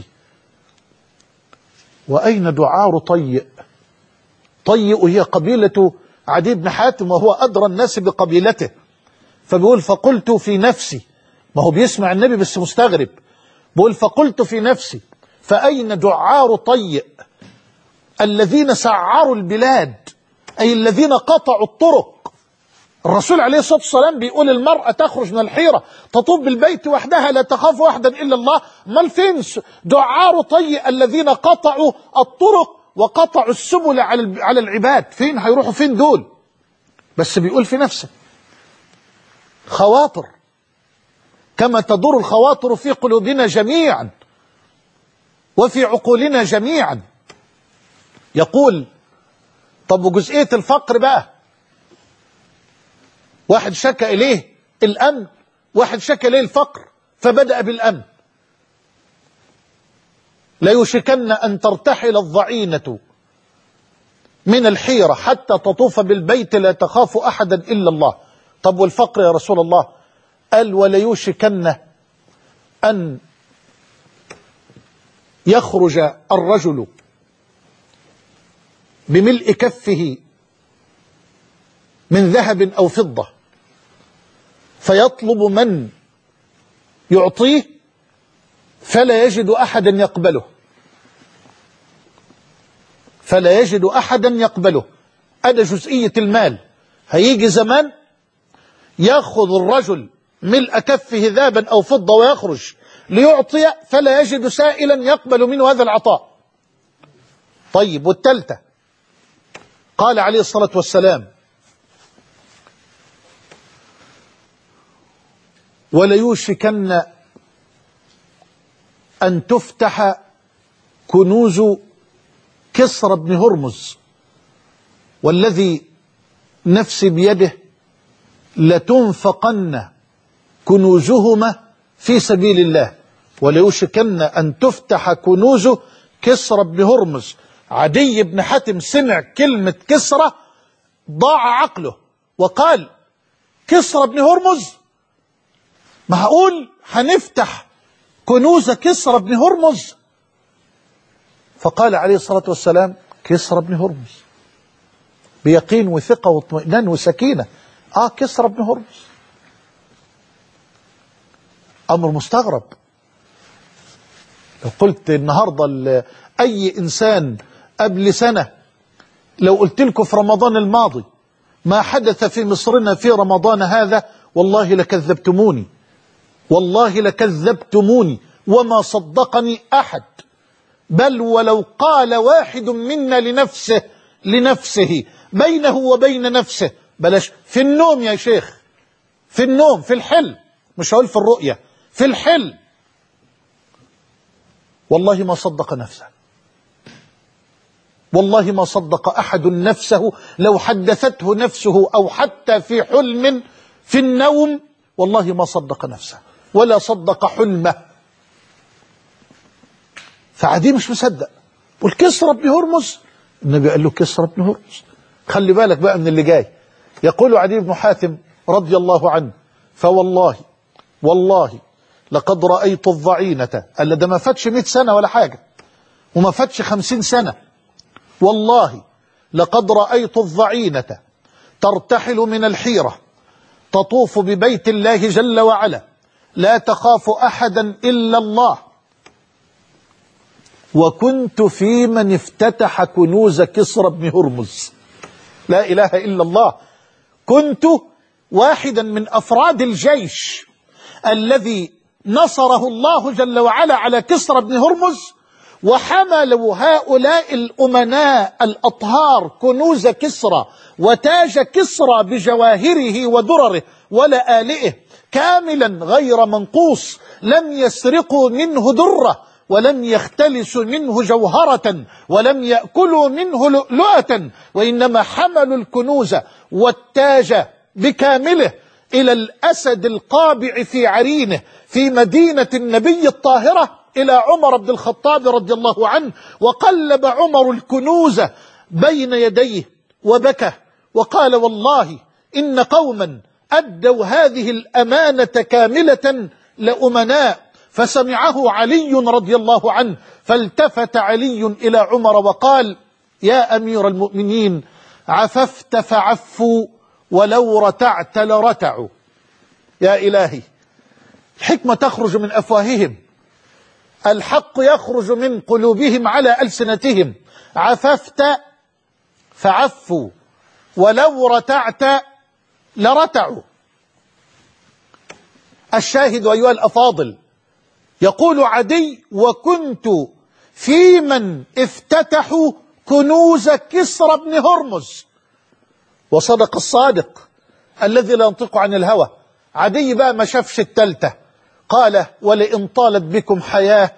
Speaker 1: وأين دعار طيء؟ طيء هي قبيلة عدي بن حاتم، وهو أدرى الناس بقبيلته. فبيقول: فقلت في نفسي، ما هو بيسمع النبي بس مستغرب، بيقول: فقلت في نفسي: فأين دعار طيء الذين سعروا البلاد، أي الذين قطعوا الطرق. الرسول عليه الصلاة والسلام بيقول المرأة تخرج من الحيرة تطوف بالبيت وحدها لا تخاف أحدا إلا الله. ما فين دعار طيء الذين قطعوا الطرق وقطعوا السبل على العباد؟ فين هيروحوا؟ فين دول؟ بس بيقول في نفسه خواطر كما تدور الخواطر في قلوبنا جميعا وفي عقولنا جميعا. يقول: طب وجزئية الفقر بقى؟ واحد شكى إليه الأمن واحد شكى ليه الفقر فبدأ بالأمن. ليوشكن أن ترتحل الضعينة من الحيرة حتى تطوف بالبيت لا تخاف أحدا إلا الله. طب والفقر يا رسول الله؟ قال وليوشكن أن يخرج الرجل بملء كفه من ذهب أو فضة فيطلب من يعطيه فلا يجد أحدا يقبله، فلا يجد أحدا يقبله. أدى جزئية المال. هيجي زمان يأخذ الرجل ملء كفه ذهبا أو فضة ويخرج ليعطي فلا يجد سائلا يقبل منه هذا العطاء. طيب والتالتة قال عليه الصلاة والسلام وليوشكن أن تفتح كنوز كسرى بن هرمز والذي نفسي بيده لتنفقن كنوزهما في سبيل الله. وليوشكن أن تفتح كنوز كسرى بن هرمز. عدي بن حاتم سمع كلمة كسرى ضاع عقله وقال كسرى بن هرمز؟ معقول هنفتح كنوز كسرى بن هرمز؟ فقال عليه الصلاة والسلام كسرى بن هرمز بيقين وثقة واطمئنان وسكينة. آه كسرى بن هرمز. أمر مستغرب. لو قلت النهاردة أي إنسان قبل سنة لو قلت لكم في رمضان الماضي ما حدث في مصرنا في رمضان هذا والله لكذبتموني، والله لكذبتموني وما صدقني أحد. بل ولو قال واحد منا لنفسه لنفسه بينه وبين نفسه بلاش في النوم يا شيخ، في النوم في الحلم، مش هقول في الرؤية، في الحلم، والله ما صدق نفسه، والله ما صدق أحد نفسه لو حدثته نفسه أو حتى في حلم في النوم، والله ما صدق نفسه ولا صدق حلمه. فعدي مش مصدق. والكسرى بن هرمز النبي قال له كسرى بن هرمز. خلي بالك بقى من اللي جاي. يقول عدي بن حاتم رضي الله عنه فوالله والله لقد رأيت الضعينة. قال ده ما فاتش مئة سنة ولا حاجة وما فاتش خمسين سنة. والله لقد رأيت الضعينة ترتحل من الحيرة تطوف ببيت الله جل وعلا لا تخاف أحدا إلا الله، وكنت في من افتتح كنوز كسرى بن هرمز. لا إله إلا الله. كنت واحدا من أفراد الجيش الذي نصره الله جل وعلا على كسرى بن هرمز، وحملوا هؤلاء الأمناء الأطهار كنوز كسرى وتاج كسرى بجواهره ودرره ولآلئه كاملا غير منقوص، لم يسرقوا منه دره ولم يختلسوا منه جوهرة ولم يأكلوا منه لؤلؤة، وإنما حملوا الكنوز والتاج بكامله إلى الأسد القابع في عرينه في مدينة النبي الطاهرة إلى عمر بن الخطاب رضي الله عنه، وقلب عمر الكنوز بين يديه وبكى وقال والله إن قوما أدوا هذه الأمانة كاملة لأمناء. فسمعه علي رضي الله عنه فالتفت علي إلى عمر وقال يا أمير المؤمنين عففت فعفوا ولو رتعت لرتعوا. يا إلهي الحكمة تخرج من أفواههم، الحق يخرج من قلوبهم على ألسنتهم. عففت فعفوا ولو رتعت لرتعوا. الشاهد أيها الأفاضل يقول عدي وكنت في من افتتحوا كنوز كسرى بن هرمز. وصدق الصادق الذي لا ينطق عن الهوى. عدي بقى ما شافش التالتة. قال ولئن طالت بكم حياة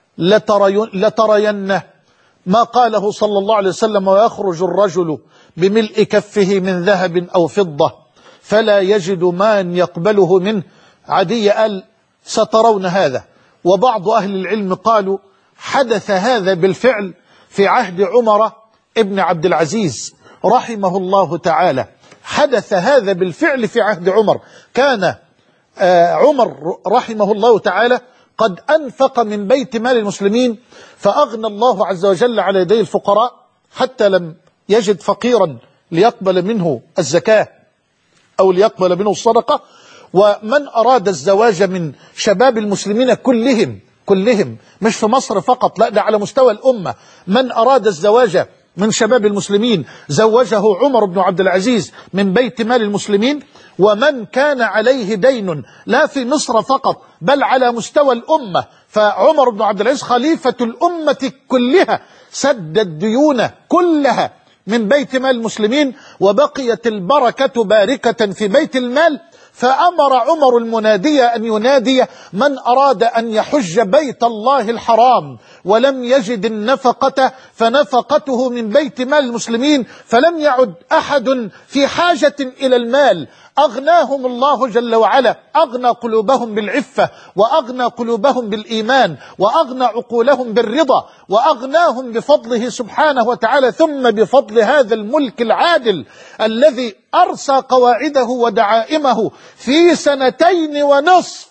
Speaker 1: لترين ما قاله صلى الله عليه وسلم ويخرج الرجل بملء كفه من ذهب أو فضة فلا يجد من يقبله منه عدي قال سترون هذا، وبعض أهل العلم قالوا حدث هذا بالفعل في عهد عمر ابن عبد العزيز رحمه الله تعالى. حدث هذا بالفعل في عهد عمر. كان عمر رحمه الله تعالى قد أنفق من بيت مال المسلمين، فأغنى الله عز وجل على يدي الفقراء حتى لم يجد فقيرا ليقبل منه الزكاة أو ليقبل منه الصدقة. ومن أراد الزواج من شباب المسلمين كلهم كلهم مش في مصر فقط، لا ده على مستوى الأمة، من أراد الزواج من شباب المسلمين زوجه عمر بن عبد العزيز من بيت مال المسلمين. ومن كان عليه دين لا في مصر فقط بل على مستوى الأمة، فعمر بن عبد العزيز خليفة الأمة كلها سد الديون كلها من بيت مال المسلمين، وبقيت البركة باركة في بيت المال. فأمر عمر المنادي أن ينادي من أراد أن يحج بيت الله الحرام ولم يجد النفقة فنفقته من بيت مال المسلمين، فلم يعد أحد في حاجة إلى المال. أغناهم الله جل وعلا، أغنى قلوبهم بالعفة، وأغنى قلوبهم بالإيمان، وأغنى عقولهم بالرضا، وأغناهم بفضله سبحانه وتعالى، ثم بفضل هذا الملك العادل الذي أرسى قواعده ودعائمه في سنتين ونصف.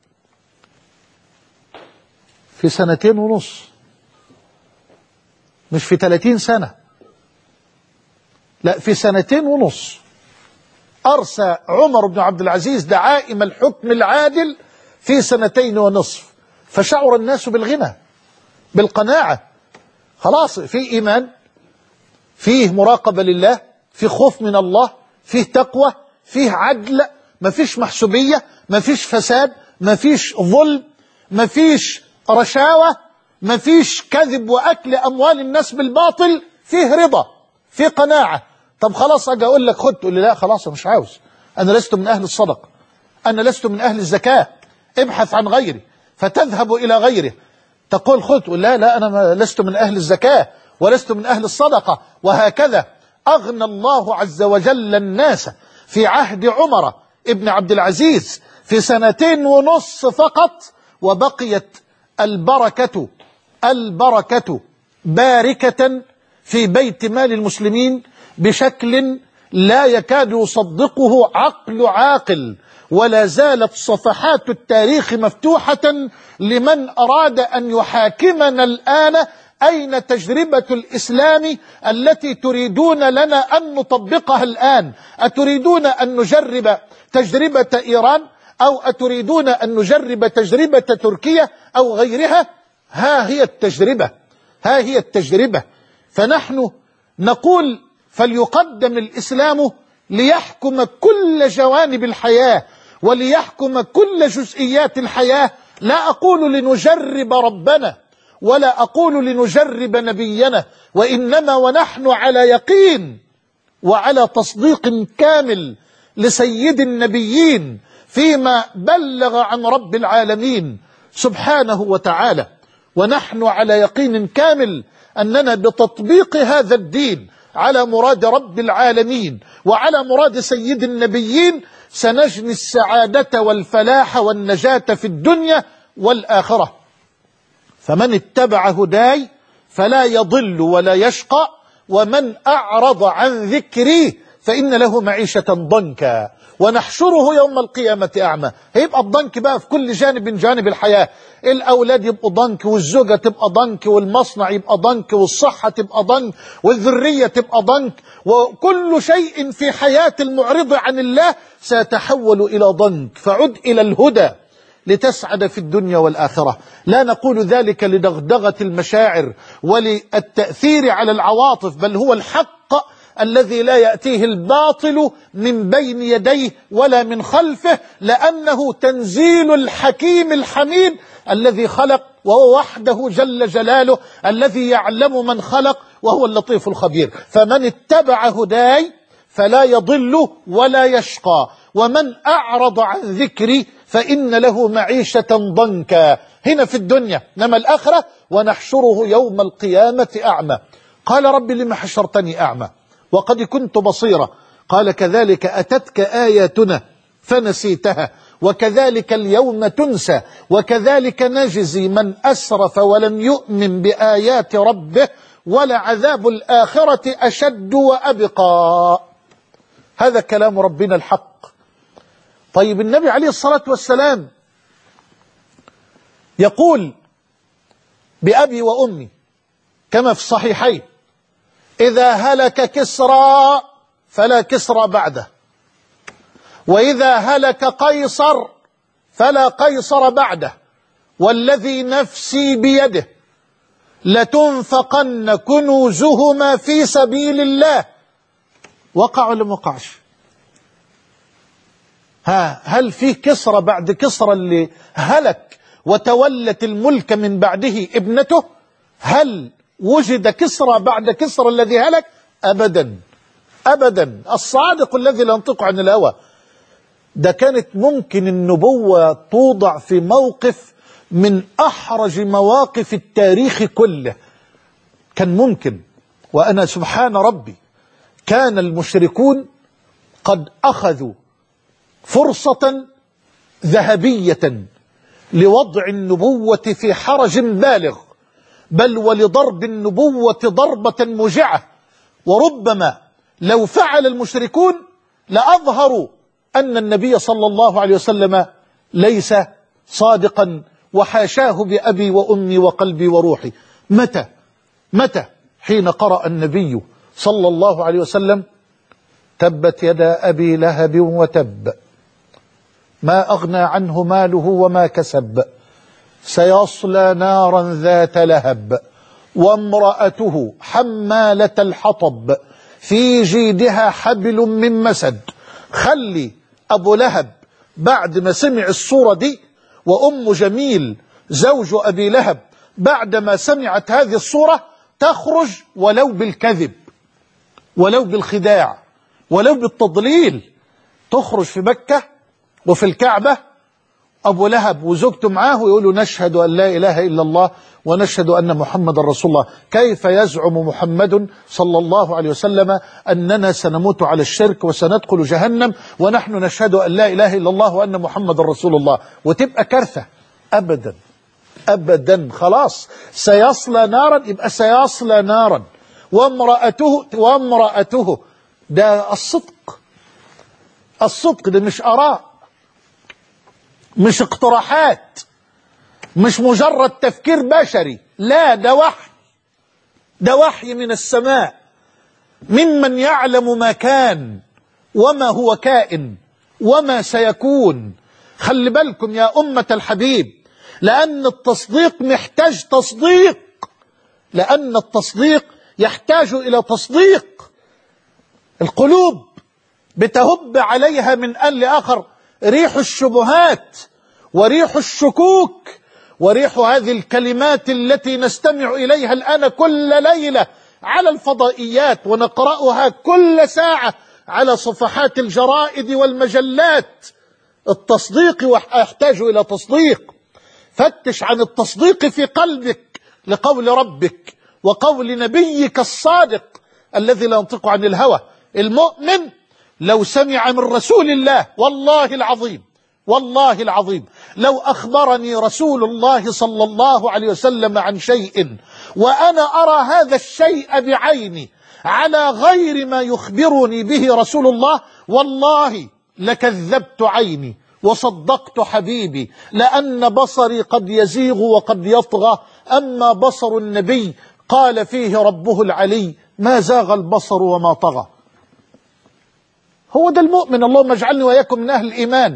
Speaker 1: في سنتين ونصف، مش في ثلاثين سنة، لا في سنتين ونصف أرسى عمر بن عبد العزيز دعائم الحكم العادل في سنتين ونصف. فشعر الناس بالغنى بالقناعة، خلاص في إيمان، فيه مراقبة لله، فيه خوف من الله، فيه تقوى، فيه عدل، ما فيش محسوبية، ما فيش فساد، ما فيش ظلم، ما فيش رشاوة، ما فيش كذب وأكل أموال الناس بالباطل، فيه رضا، فيه قناعة. طب خلاص أجي أقول لك خد، تقول لي لا خلاص مش عاوز، أنا لست من أهل الصدقة، أنا لست من أهل الزكاة، ابحث عن غيري، فتذهب إلى غيره. تقول خد، تقول لا لا أنا لست من أهل الزكاة ولست من أهل الصدقة، وهكذا. أغنى الله عز وجل الناس في عهد عمر ابن عبد العزيز في سنتين ونص فقط، وبقيت البركة البركة باركة في بيت مال المسلمين بشكل لا يكاد يصدقه عقل عاقل. ولا زالت صفحات التاريخ مفتوحة لمن أراد أن يحاكمنا الآن. أين تجربة الإسلام التي تريدون لنا أن نطبقها الآن؟ أتريدون أن نجرب تجربة إيران، أو أتريدون أن نجرب تجربة تركيا أو غيرها؟ ها هي التجربة، ها هي التجربة. فنحن نقول فليقدم الإسلام ليحكم كل جوانب الحياة وليحكم كل جزئيات الحياة. لا أقول لنجرب ربنا ولا أقول لنجرب نبينا، وإنما ونحن على يقين وعلى تصديق كامل لسيد النبيين فيما بلغ عن رب العالمين سبحانه وتعالى، ونحن على يقين كامل أننا بتطبيق هذا الدين على مراد رب العالمين وعلى مراد سيد النبيين سنجني السعادة والفلاح والنجاة في الدنيا والآخرة. فمن اتبع هداي فلا يضل ولا يشقى، ومن أعرض عن ذكري فإن له معيشة ضنكا ونحشره يوم القيامة أعمى. هيبقى الضنك بقى في كل جانب من جانب الحياة. الأولاد يبقوا ضنك، والزوجة تبقى ضنك، والمصنع يبقى ضنك، والصحة تبقى ضنك، والذرية تبقى ضنك، وكل شيء في حياة المعرض عن الله سيتحول إلى ضنك. فعد إلى الهدى لتسعد في الدنيا والآخرة. لا نقول ذلك لدغدغة المشاعر وللتأثير على العواطف، بل هو الحق الذي لا يأتيه الباطل من بين يديه ولا من خلفه، لأنه تنزيل الحكيم الحميد الذي خلق، وهو وحده جل جلاله الذي يعلم من خلق وهو اللطيف الخبير. فمن اتبع هداي فلا يضل ولا يشقى، ومن أعرض عن ذكري فإن له معيشة ضنكا هنا في الدنيا، إنما الآخرة ونحشره يوم القيامة أعمى. قال رب لما حشرتني أعمى وقد كنت بصيرا؟ قال كذلك أتتك آياتنا فنسيتها وكذلك اليوم تنسى، وكذلك نجزي من أسرف ولم يؤمن بآيات ربه، ولعذاب الآخرة أشد وأبقى. هذا كلام ربنا الحق. طيب النبي عليه الصلاة والسلام يقول بأبي وأمي كما في الصحيحين: إذا هلك كسرى فلا كسرى بعده، وإذا هلك قيصر فلا قيصر بعده، والذي نفسي بيده لتنفقن كنوزهما في سبيل الله. وقع ولا ما وقعش؟ ها هل فيه كسرى بعد كسرى اللي هلك وتولت الملك من بعده ابنته؟ هل وجد كسرى بعد كسرى الذي هلك؟ أبدا أبدا. الصادق الذي لا ينطق عن الهوى. ده كانت ممكن النبوة توضع في موقف من أحرج مواقف التاريخ كله، كان ممكن. وأنا سبحان ربي كان المشركون قد أخذوا فرصة ذهبية لوضع النبوة في حرج بالغ، بل ولضرب النبوة ضربة موجعة. وربما لو فعل المشركون لأظهروا أن النبي صلى الله عليه وسلم ليس صادقا، وحاشاه بأبي وأمي وقلبي وروحي. متى متى حين قرأ النبي صلى الله عليه وسلم: تبت يدا أبي لهب وتب، ما أغنى عنه ماله وما كسب، سيصلى نارا ذات لهب، وامرأته حمالة الحطب، في جيدها حبل من مسد. خلي أبو لهب بعد ما سمع الصورة دي، وأم جميل زوج أبي لهب بعدما سمعت هذه الصورة، تخرج ولو بالكذب، ولو بالخداع، ولو بالتضليل. تخرج في مكة وفي الكعبة أبو لهب وزوجته معاه يقولوا: نشهد أن لا إله إلا الله ونشهد أن محمد رسول الله. كيف يزعم محمد صلى الله عليه وسلم أننا سنموت على الشرك وسندخل جهنم ونحن نشهد أن لا إله إلا الله وأن محمد رسول الله؟ وتبقى كارثة. أبدا أبدا. خلاص سيصلى نارا، يبقى سيصلى نارا. وامرأته وامرأته ده الصدق. الصدق ده مش آراء، مش اقتراحات، مش مجرد تفكير بشري، لا، ده وحي. ده وحي من السماء ممن يعلم ما كان وما هو كائن وما سيكون. خلي بالكم يا أمة الحبيب، لأن التصديق محتاج تصديق، لأن التصديق يحتاج إلى تصديق. القلوب بتهب عليها من آن لآخر ريح الشبهات وريح الشكوك وريح هذه الكلمات التي نستمع إليها الآن كل ليلة على الفضائيات ونقرأها كل ساعة على صفحات الجرائد والمجلات. التصديق يحتاج إلى تصديق. فتش عن التصديق في قلبك لقول ربك وقول نبيك الصادق الذي لا ينطق عن الهوى. المؤمن لو سمع من رسول الله، والله العظيم والله العظيم لو أخبرني رسول الله صلى الله عليه وسلم عن شيء وأنا أرى هذا الشيء بعيني على غير ما يخبرني به رسول الله، والله لكذبت عيني وصدقت حبيبي، لأن بصري قد يزيغ وقد يطغى، أما بصر النبي قال فيه ربه العلي: ما زاغ البصر وما طغى. هو ده المؤمن. اللهم اجعلني وإياكم من أهل الإيمان.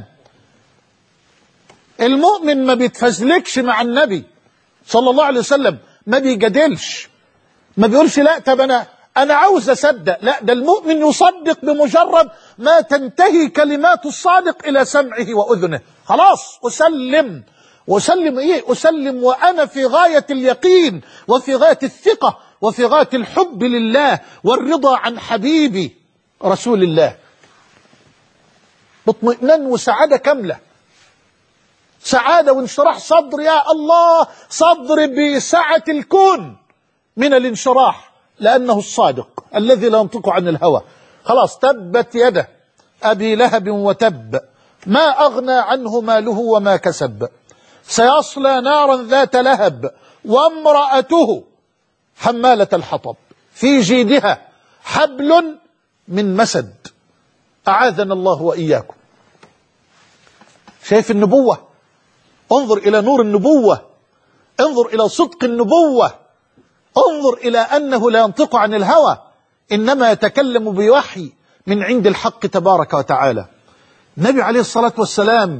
Speaker 1: المؤمن ما بيتفزلكش مع النبي صلى الله عليه وسلم، ما بيجادلش، ما بيقولش لا طب أنا أنا عاوز أصدق. لا، ده المؤمن يصدق بمجرد ما تنتهي كلمات الصادق إلى سمعه وأذنه. خلاص أسلم. وأسلم إيه؟ أسلم وأنا في غاية اليقين وفي غاية الثقة وفي غاية الحب لله والرضا عن حبيبي رسول الله. باطمئنان وسعادة كاملة، سعادة وانشراح صدر. يا الله، صدر بسعة الكون من الانشراح، لأنه الصادق الذي لا ينطق عن الهوى. خلاص، تبت يده أبي لهب وتب، ما أغنى عنه ماله وما كسب، سيصلى نارا ذات لهب وامرأته حمالة الحطب في جيدها حبل من مسد. أعاذنا الله وإياكم. شايف النبوة؟ انظر إلى نور النبوة، انظر إلى صدق النبوة، انظر إلى أنه لا ينطق عن الهوى، إنما يتكلم بوحي من عند الحق تبارك وتعالى. النبي عليه الصلاة والسلام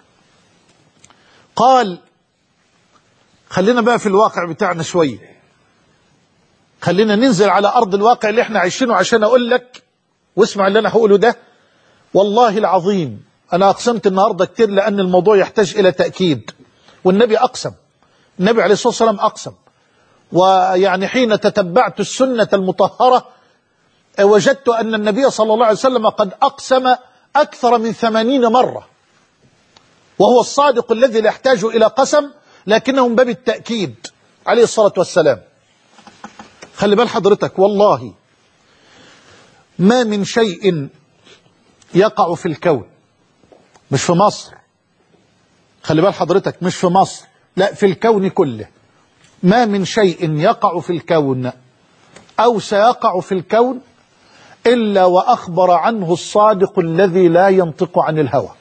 Speaker 1: قال، خلينا بقى في الواقع بتاعنا شوية، خلينا ننزل على أرض الواقع اللي احنا عايشينه عشان أقول لك، واسمع اللي أنا هقوله ده. والله العظيم أنا أقسمت النهاردة كتير لأن الموضوع يحتاج إلى تأكيد، والنبي أقسم، النبي عليه الصلاة والسلام أقسم. ويعني حين تتبعت السنة المطهرة وجدت أن النبي صلى الله عليه وسلم قد أقسم أكثر من ثمانين مرة، وهو الصادق الذي لا يحتاج إلى قسم، لكنه من باب التأكيد عليه الصلاة والسلام. خلي بال حضرتك، والله ما من شيء يقع في الكون، مش في مصر، خلي بال حضرتك، مش في مصر، لا في الكون كله، ما من شيء يقع في الكون أو سيقع في الكون إلا وأخبر عنه الصادق الذي لا ينطق عن الهوى.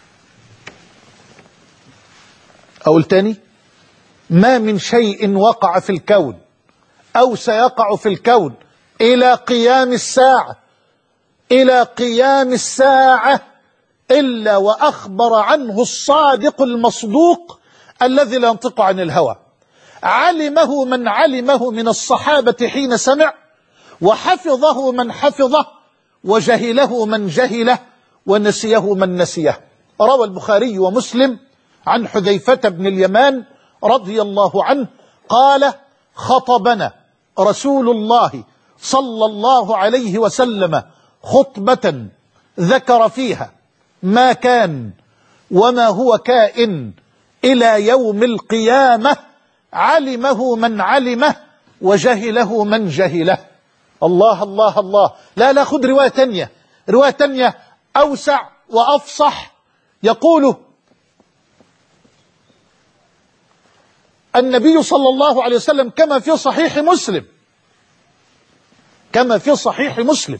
Speaker 1: أقول تاني، ما من شيء وقع في الكون أو سيقع في الكون إلى قيام الساعة إلى قيام الساعة إلا وأخبر عنه الصادق المصدوق الذي لا ينطق عن الهوى. علمه من علمه من الصحابة حين سمع، وحفظه من حفظه، وجهله من جهله، ونسيه من نسيه. روى البخاري ومسلم عن حذيفة بن اليمان رضي الله عنه قال: خطبنا رسول الله صلى الله عليه وسلم خطبة ذكر فيها ما كان وما هو كائن إلى يوم القيامة، علمه من علمه وجهله من جهله. الله الله الله. لا لا، خذ رواية تانية، رواية تانية أوسع وأفصح، يقول النبي صلى الله عليه وسلم كما في صحيح مسلم، كما في صحيح مسلم: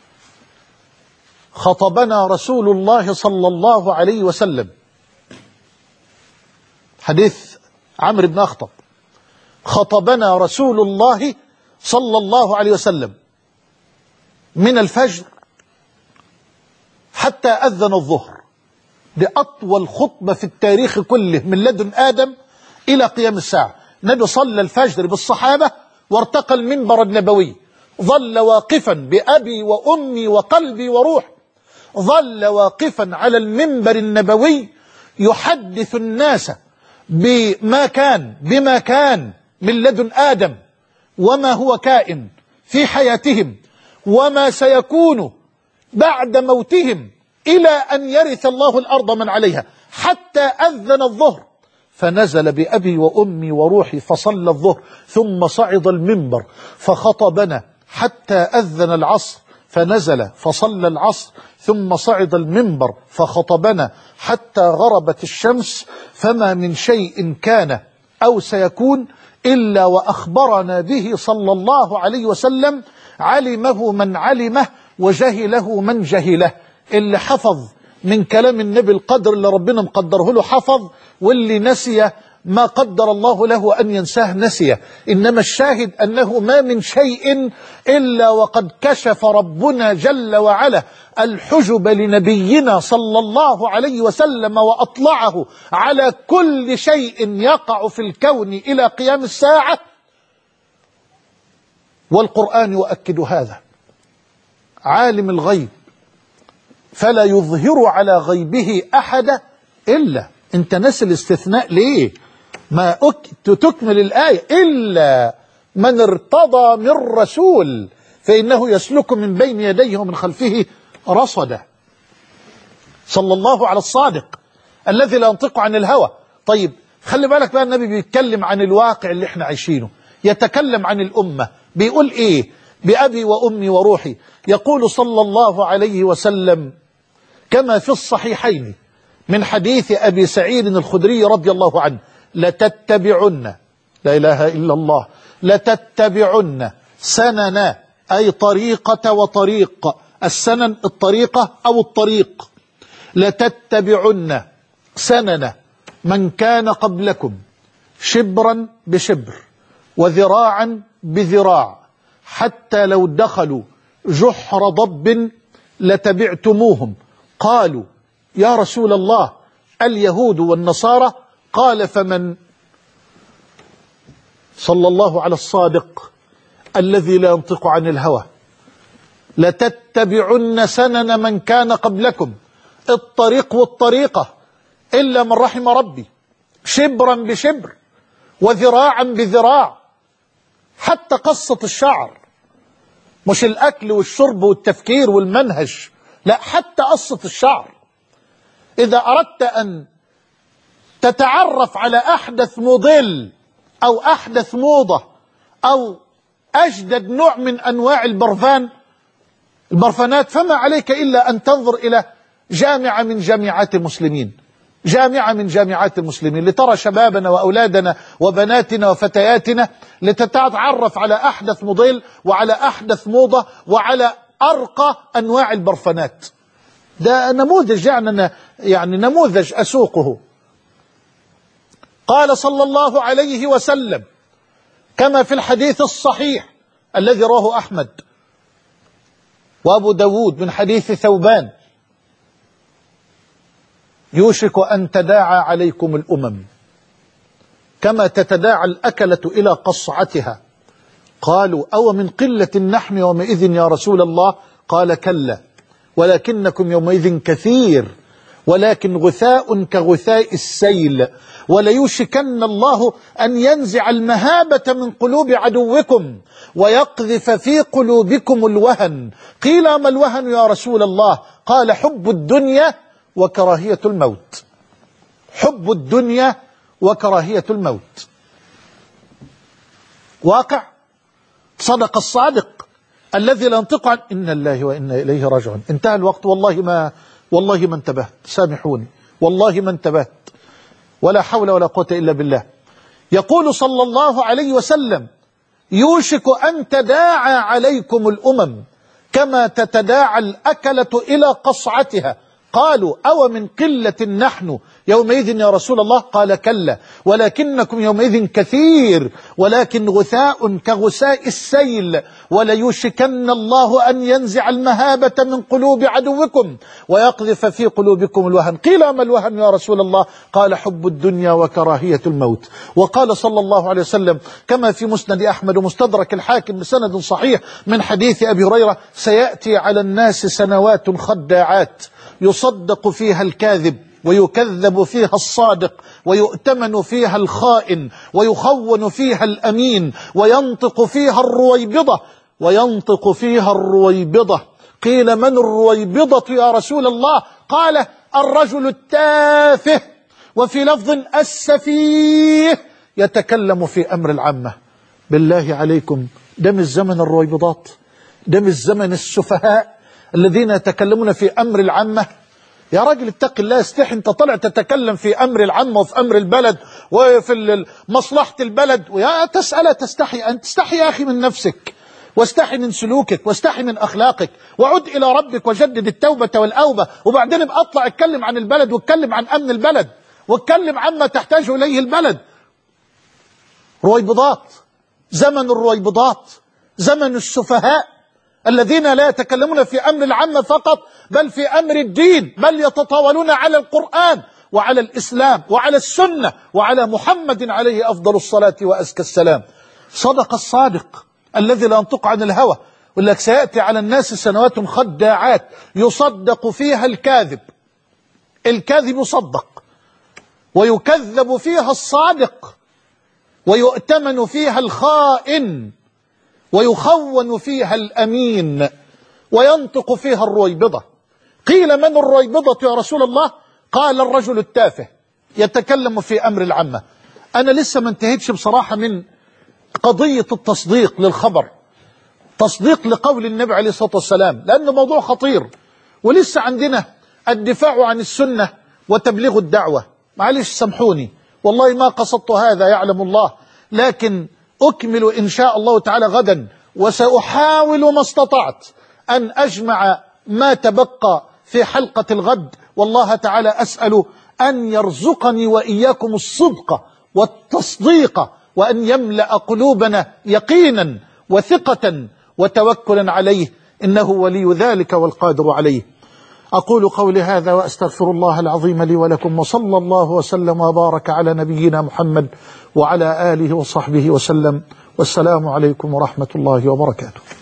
Speaker 1: خطبنا رسول الله صلى الله عليه وسلم، حديث عمرو بن أخطب، خطبنا رسول الله صلى الله عليه وسلم من الفجر حتى أذن الظهر. دي أطول خطبة في التاريخ كله من لدن آدم إلى قيام الساعة. النبي صلى الفجر بالصحابة وارتقى المنبر النبوي، ظل واقفا بأبي وأمي وقلبي وروح، ظل واقفا على المنبر النبوي يحدث الناس بما كان بما كان من لدن آدم، وما هو كائن في حياتهم، وما سيكون بعد موتهم، إلى أن يرث الله الأرض من عليها، حتى أذن الظهر فنزل بأبي وأمي وروحي فصلى الظهر، ثم صعد المنبر فخطبنا حتى أذن العصر فنزل فصلى العصر، ثم صعد المنبر فخطبنا حتى غربت الشمس. فما من شيء كان أو سيكون إلا وأخبرنا به صلى الله عليه وسلم، علمه من علمه وجهله من جهله. اللي حفظ من كلام النبي القدر اللي ربنا مقدره له حفظ، واللي نسي ما قدر الله له أن ينساه نسيه. إنما الشاهد أنه ما من شيء إلا وقد كشف ربنا جل وعلا الحجب لنبينا صلى الله عليه وسلم، وأطلعه على كل شيء يقع في الكون إلى قيام الساعة، والقرآن يؤكد هذا. عالم الغيب فلا يظهر على غيبه أحد إلا، أنت نسي الاستثناء ليه؟ ما تكمل الآية: إلا من ارتضى من رسول فإنه يسلك من بين يديه ومن خلفه رصدا. صلى الله على الصادق الذي لا ينطق عن الهوى. طيب خلي بالك بقى، النبي بيتكلم عن الواقع اللي احنا عايشينه، يتكلم عن الأمة، بيقول إيه؟ بأبي وأمي وروحي. يقول صلى الله عليه وسلم كما في الصحيحين من حديث أبي سعيد الخدري رضي الله عنه: لتتبعن، لا إله إلا الله، لتتبعن سنن، أي طريقة وطريق، السنن الطريقة أو الطريق، لتتبعن سنن من كان قبلكم شبرا بشبر وذراعا بذراع، حتى لو دخلوا جحر ضب لتبعتموهم. قالوا: يا رسول الله، اليهود والنصارى؟ قال: فمن؟ صلى الله على الصادق الذي لا ينطق عن الهوى: لتتبعن سنن من كان قبلكم، الطريق والطريقة إلا من رحم ربي، شبرا بشبر وذراعا بذراع، حتى قصة الشعر، مش الأكل والشرب والتفكير والمنهج، لا، حتى قصة الشعر. إذا أردت أن تتعرف على أحدث موديل أو أحدث موضة أو أجدد نوع من أنواع البرفان البرفانات، فما عليك إلا أن تنظر إلى جامعة من جامعات المسلمين، جامعة من جامعات المسلمين، لترى شبابنا وأولادنا وبناتنا وفتياتنا، لتتعرف على أحدث موديل وعلى أحدث موضة وعلى أرقى أنواع البرفانات. ده نموذج، يعني, يعني نموذج أسوقه. قال صلى الله عليه وسلم كما في الحديث الصحيح الذي رواه أحمد وأبو داود من حديث ثوبان: يوشك أن تداعى عليكم الأمم كما تتداعى الأكلة إلى قصعتها. قالوا: أو من قلة نحن يومئذ يا رسول الله؟ قال: كلا، ولكنكم يومئذ كثير، ولكن غثاء كغثاء السيل، وليوشكن الله أن ينزع المهابة من قلوب عدوكم ويقذف في قلوبكم الوهن. قيل: ما الوهن يا رسول الله؟ قال: حب الدنيا وكراهية الموت. حب الدنيا وكراهية الموت. واقع. صدق الصادق الذي لا ينطق عن إن الله وإنا إليه راجعون. انتهى الوقت، والله ما والله ما انتبهت، سامحوني، والله ما انتبهت، ولا حول ولا قوة إلا بالله. يقول صلى الله عليه وسلم: يوشك أن تداعى عليكم الأمم كما تتداعى الأكلة إلى قصعتها. قالوا: أو من قلة نحن يومئذ يا رسول الله؟ قال: كلا، ولكنكم يومئذ كثير، ولكن غثاء كغثاء السيل، وليوشكن الله أن ينزع المهابة من قلوب عدوكم ويقذف في قلوبكم الوهن. قيل: ما الوهن يا رسول الله؟ قال: حب الدنيا وكراهية الموت. وقال صلى الله عليه وسلم كما في مسند أحمد ومستدرك الحاكم بسند صحيح من حديث أبي هريرة: سيأتي على الناس سنوات خداعات يصدق فيها الكاذب ويكذب فيها الصادق ويؤتمن فيها الخائن ويخون فيها الأمين وينطق فيها الرويبضة وينطق فيها الرويبضة. قيل: من الرويبضة يا رسول الله؟ قال: الرجل التافه، وفي لفظ السفيه، يتكلم في أمر العامة. بالله عليكم، ده مش زمن الرويبضات، ده مش زمن السفهاء الذين يتكلمون في أمر العامة. يا راجل اتق الله، استحي، انت طلع تتكلم في أمر العامة وفي أمر البلد وفي مصلحة البلد، ويا تسأل تستحي أن تستحي يا أخي من نفسك، واستحي من سلوكك، واستحي من أخلاقك، وعد إلى ربك وجدد التوبة والأوبة، وبعدين ابقى اطلع اتكلم عن البلد واتكلم عن أمن البلد واتكلم عما تحتاج إليه البلد. رويبضات، زمن الرويبضات، زمن السفهاء الذين لا يتكلمون في أمر العامة فقط، بل في أمر الدين، بل يتطاولون على القرآن وعلى الإسلام وعلى السنة وعلى محمد عليه أفضل الصلاة وأزكى السلام. صدق الصادق الذي لا ينطق عن الهوى، يقول لك: سيأتي على الناس سنوات خداعات يصدق فيها الكاذب، الكاذب يصدق، ويكذب فيها الصادق، ويؤتمن فيها الخائن، ويخون فيها الأمين، وينطق فيها الرويبضة. قيل: من الرويبضة يا رسول الله؟ قال: الرجل التافه، يتكلم في أمر العامة. أنا لسه ما انتهيتش بصراحة من قضية التصديق للخبر، تصديق لقول النبي عليه الصلاة والسلام، لأنه موضوع خطير، ولسه عندنا الدفاع عن السنة وتبليغ الدعوة. معلش سامحوني، والله ما قصدت هذا يعلم الله، لكن أكمل إن شاء الله تعالى غدا، وسأحاول ما استطعت أن أجمع ما تبقى في حلقة الغد. والله تعالى أسأل أن يرزقني وإياكم الصدق والتصديق، وأن يملأ قلوبنا يقينا وثقة وتوكلا عليه، إنه ولي ذلك والقادر عليه. أقول قولي هذا وأستغفر الله العظيم لي ولكم، وصلى الله وسلم وبارك على نبينا محمد وعلى آله وصحبه وسلم، والسلام عليكم ورحمة الله وبركاته.